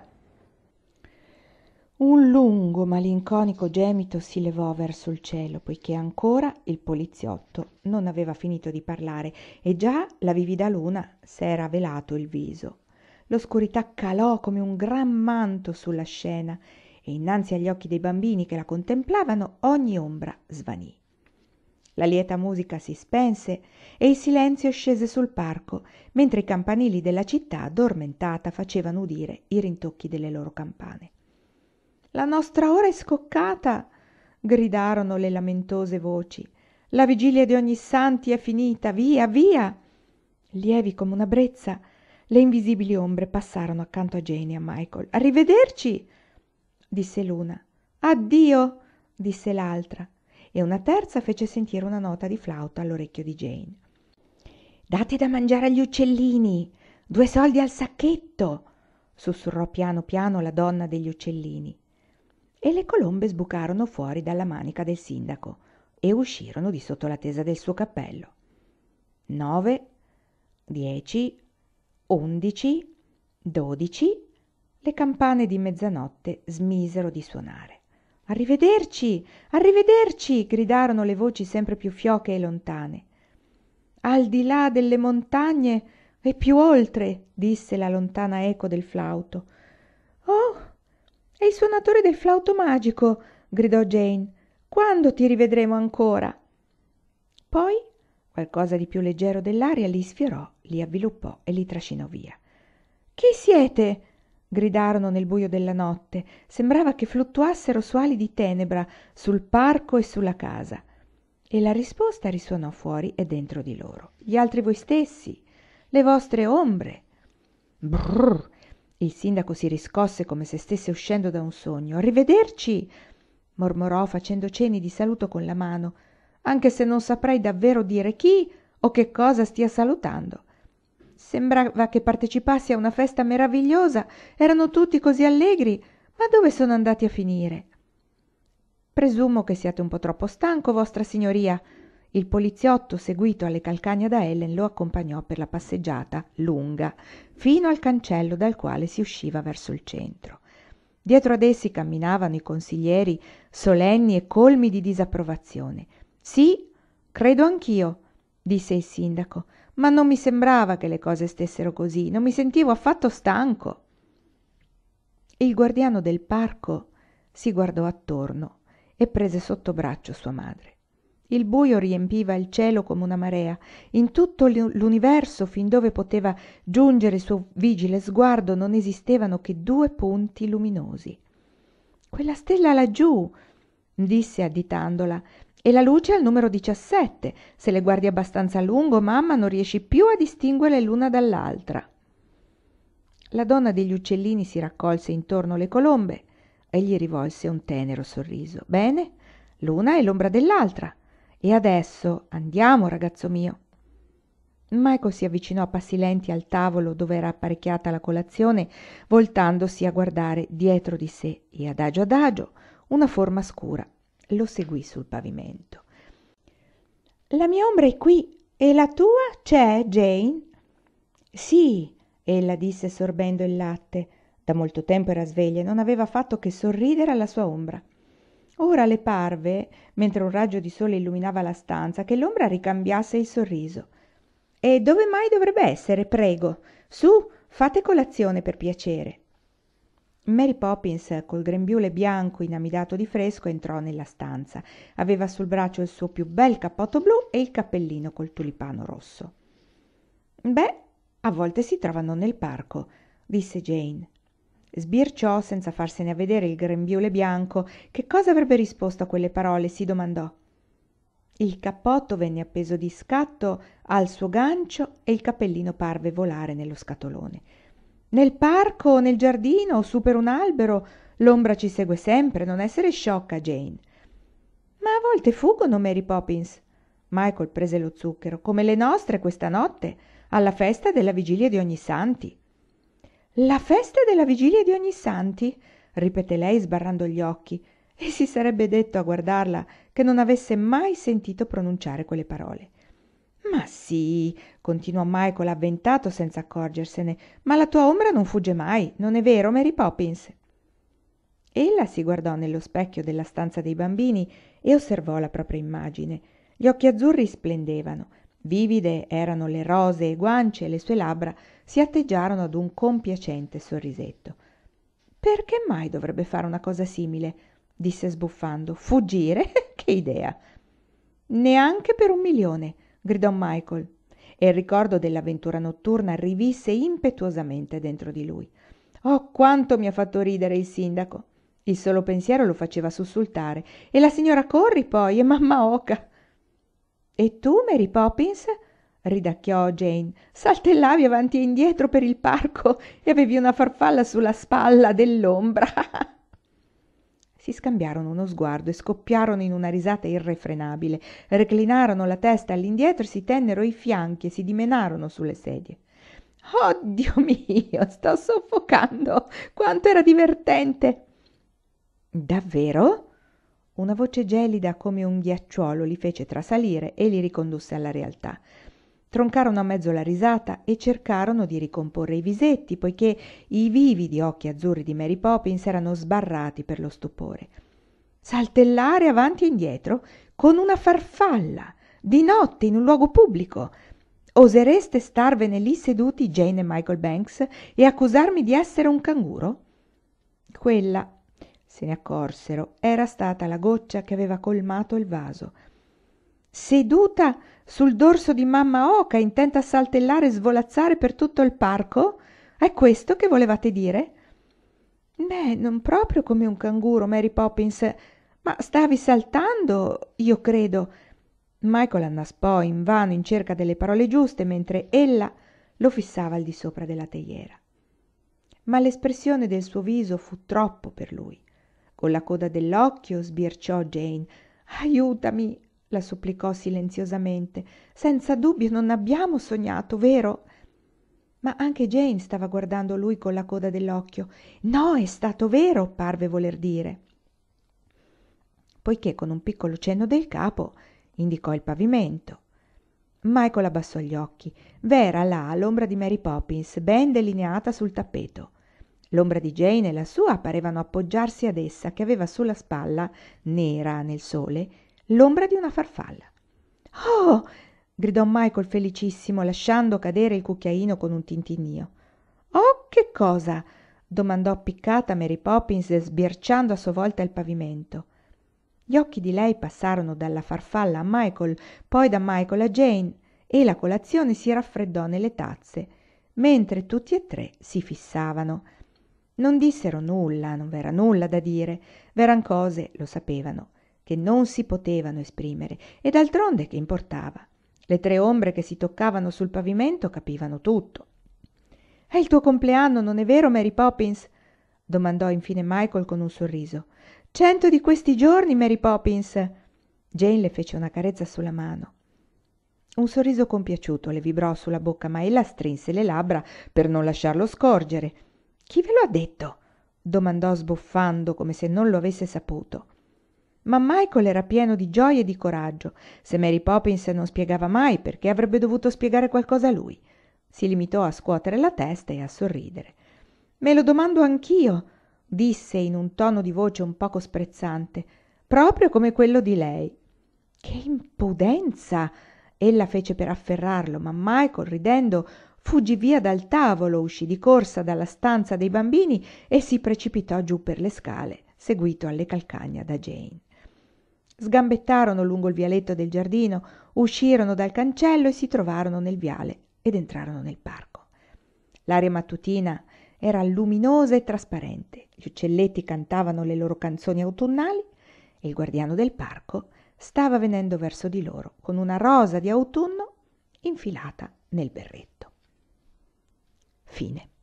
Un lungo malinconico gemito si levò verso il cielo, poiché ancora il poliziotto non aveva finito di parlare e già la vivida luna s'era velato il viso. L'oscurità calò come un gran manto sulla scena e innanzi agli occhi dei bambini che la contemplavano ogni ombra svanì. La lieta musica si spense e il silenzio scese sul parco, mentre i campanili della città addormentata facevano udire i rintocchi delle loro campane. La nostra ora è scoccata, gridarono le lamentose voci. La vigilia di Ognissanti è finita, via, via. Lievi come una brezza, le invisibili ombre passarono accanto a Jane e a Michael. Arrivederci, disse l'una. Addio, disse l'altra. e una terza fece sentire una nota di flauto all'orecchio di Jane. «Date da mangiare agli uccellini! Due soldi al sacchetto!» sussurrò piano piano la donna degli uccellini. E le colombe sbucarono fuori dalla manica del sindaco e uscirono di sotto la tesa del suo cappello. Nove, dieci, undici, dodici, le campane di mezzanotte smisero di suonare. «Arrivederci! Arrivederci!» gridarono le voci sempre più fioche e lontane. «Al di là delle montagne e più oltre», disse la lontana eco del flauto. «Oh, è il suonatore del flauto magico!» gridò Jane. «Quando ti rivedremo ancora?» Poi qualcosa di più leggero dell'aria li sfiorò, li avviluppò e li trascinò via. «Chi siete?» gridarono nel buio della notte. Sembrava che fluttuassero su ali di tenebra sul parco e sulla casa. E la risposta risuonò fuori e dentro di loro. «Gli altri voi stessi, le vostre ombre!» Brrr! Il sindaco si riscosse come se stesse uscendo da un sogno. «Arrivederci!» mormorò facendo cenni di saluto con la mano, anche se non saprei davvero dire chi o che cosa stia salutando. Sembrava che partecipassi a una festa meravigliosa, erano tutti così allegri, ma dove sono andati a finire? «Presumo che siate un po' troppo stanco, vostra signoria». Il poliziotto, seguito alle calcagna da Ellen, lo accompagnò per la passeggiata lunga fino al cancello dal quale si usciva verso il centro. Dietro ad essi camminavano i consiglieri, solenni e colmi di disapprovazione. «Sì, credo anch'io», disse il sindaco, «ma non mi sembrava che le cose stessero così, non mi sentivo affatto stanco». Il guardiano del parco si guardò attorno e prese sotto braccio sua madre. Il buio riempiva il cielo come una marea. In tutto l'universo, fin dove poteva giungere il suo vigile sguardo, non esistevano che due punti luminosi. «Quella stella laggiù», disse additandola, «e la luce al numero diciassette. Se le guardi abbastanza a lungo, mamma, non riesci più a distinguere l'una dall'altra». La donna degli uccellini si raccolse intorno alle colombe e gli rivolse un tenero sorriso. «Bene, l'una è l'ombra dell'altra. E adesso andiamo, ragazzo mio». Michael si avvicinò a passi lenti al tavolo dove era apparecchiata la colazione, voltandosi a guardare dietro di sé e adagio adagio una forma scura. Lo seguì sul pavimento. «La mia ombra è qui e la tua c'è, Jane?» «Sì», ella disse sorbendo il latte. Da molto tempo era sveglia e non aveva fatto che sorridere alla sua ombra. Ora le parve, mentre un raggio di sole illuminava la stanza, che l'ombra ricambiasse il sorriso. «E dove mai dovrebbe essere, prego? Su, fate colazione per piacere». Mary Poppins, col grembiule bianco inamidato di fresco, entrò nella stanza. Aveva sul braccio il suo più bel cappotto blu e il cappellino col tulipano rosso. «Beh, a volte si trovano nel parco», disse Jane. Sbirciò senza farsene a vedere il grembiule bianco. Che cosa avrebbe risposto a quelle parole, si domandò. Il cappotto venne appeso di scatto al suo gancio e il cappellino parve volare nello scatolone. «Nel parco o nel giardino o su per un albero l'ombra ci segue sempre, non essere sciocca, Jane». «Ma a volte fuggono, Mary Poppins». Michael prese lo zucchero. «Come le nostre questa notte, alla festa della vigilia di Ognissanti». «La festa della vigilia di Ognissanti?» ripeté lei sbarrando gli occhi, e si sarebbe detto a guardarla che non avesse mai sentito pronunciare quelle parole. «Ma sì», continuò Michael avventato senza accorgersene, «ma la tua ombra non fugge mai, non è vero, Mary Poppins?» Ella si guardò nello specchio della stanza dei bambini e osservò la propria immagine. Gli occhi azzurri splendevano, vivide erano le rosee guance e le sue labbra si atteggiarono ad un compiacente sorrisetto. «Perché mai dovrebbe fare una cosa simile?» disse sbuffando. «Fuggire? Che idea!» «Neanche per un milione!» gridò Michael, e il ricordo dell'avventura notturna rivisse impetuosamente dentro di lui. «Oh, quanto mi ha fatto ridere il sindaco!» Il solo pensiero lo faceva sussultare. «E la signora Corri poi, e mamma Oca!» «E tu, Mary Poppins?» ridacchiò Jane. «Saltellavi avanti e indietro per il parco e avevi una farfalla sulla spalla dell'ombra!» Si scambiarono uno sguardo e scoppiarono in una risata irrefrenabile, reclinarono la testa all'indietro e si tennero i fianchi e si dimenarono sulle sedie. «Oh, Dio mio, sto soffocando! Quanto era divertente!» «Davvero?» Una voce gelida come un ghiacciolo li fece trasalire e li ricondusse alla realtà. Troncarono a mezzo la risata e cercarono di ricomporre i visetti, poiché i vividi occhi azzurri di Mary Poppins erano sbarrati per lo stupore. Saltellare avanti e indietro con una farfalla, di notte in un luogo pubblico. Osereste starvene lì seduti Jane e Michael Banks e accusarmi di essere un canguro? Quella, se ne accorsero, era stata la goccia che aveva colmato il vaso. Seduta sul dorso di mamma oca, intenta a saltellare e svolazzare per tutto il parco? È questo che volevate dire? Beh, non proprio come un canguro, Mary Poppins, ma stavi saltando, io credo. Michael annaspò invano in cerca delle parole giuste, mentre ella lo fissava al di sopra della teiera. Ma l'espressione del suo viso fu troppo per lui. Con la coda dell'occhio sbirciò Jane. «Aiutami!» la supplicò silenziosamente. «Senza dubbio non abbiamo sognato, vero?» Ma anche Jane stava guardando lui con la coda dell'occhio. «No, è stato vero», parve voler dire. Poiché con un piccolo cenno del capo indicò il pavimento. Michael abbassò gli occhi. V'era là l'ombra di Mary Poppins, ben delineata sul tappeto. L'ombra di Jane e la sua parevano appoggiarsi ad essa, che aveva sulla spalla, nera nel sole, l'ombra di una farfalla. «Oh!» gridò Michael felicissimo, lasciando cadere il cucchiaino con un tintinnio. «Oh, che cosa?» domandò appiccata Mary Poppins, sbirciando a sua volta il pavimento. Gli occhi di lei passarono dalla farfalla a Michael, poi da Michael a Jane, e la colazione si raffreddò nelle tazze, mentre tutti e tre si fissavano. Non dissero nulla, non v'era nulla da dire, v'eran cose, lo sapevano, che non si potevano esprimere, e d'altronde che importava? Le tre ombre che si toccavano sul pavimento capivano tutto. «È il tuo compleanno, non è vero, Mary Poppins?» domandò infine Michael con un sorriso. «Cento di questi giorni, Mary Poppins!» Jane le fece una carezza sulla mano. Un sorriso compiaciuto le vibrò sulla bocca, ma ella strinse le labbra per non lasciarlo scorgere. «Chi ve lo ha detto?» domandò sbuffando come se non lo avesse saputo. Ma Michael era pieno di gioia e di coraggio. Se Mary Poppins non spiegava mai, perché avrebbe dovuto spiegare qualcosa a lui? Si limitò a scuotere la testa e a sorridere. «Me lo domando anch'io», disse in un tono di voce un poco sprezzante, proprio come quello di lei. «Che impudenza!» ella fece per afferrarlo, ma Michael, ridendo, fuggì via dal tavolo, uscì di corsa dalla stanza dei bambini e si precipitò giù per le scale, seguito alle calcagna da Jane. Sgambettarono lungo il vialetto del giardino, uscirono dal cancello e si trovarono nel viale ed entrarono nel parco. L'aria mattutina era luminosa e trasparente, gli uccelletti cantavano le loro canzoni autunnali e il guardiano del parco stava venendo verso di loro con una rosa di autunno infilata nel berretto. Fine.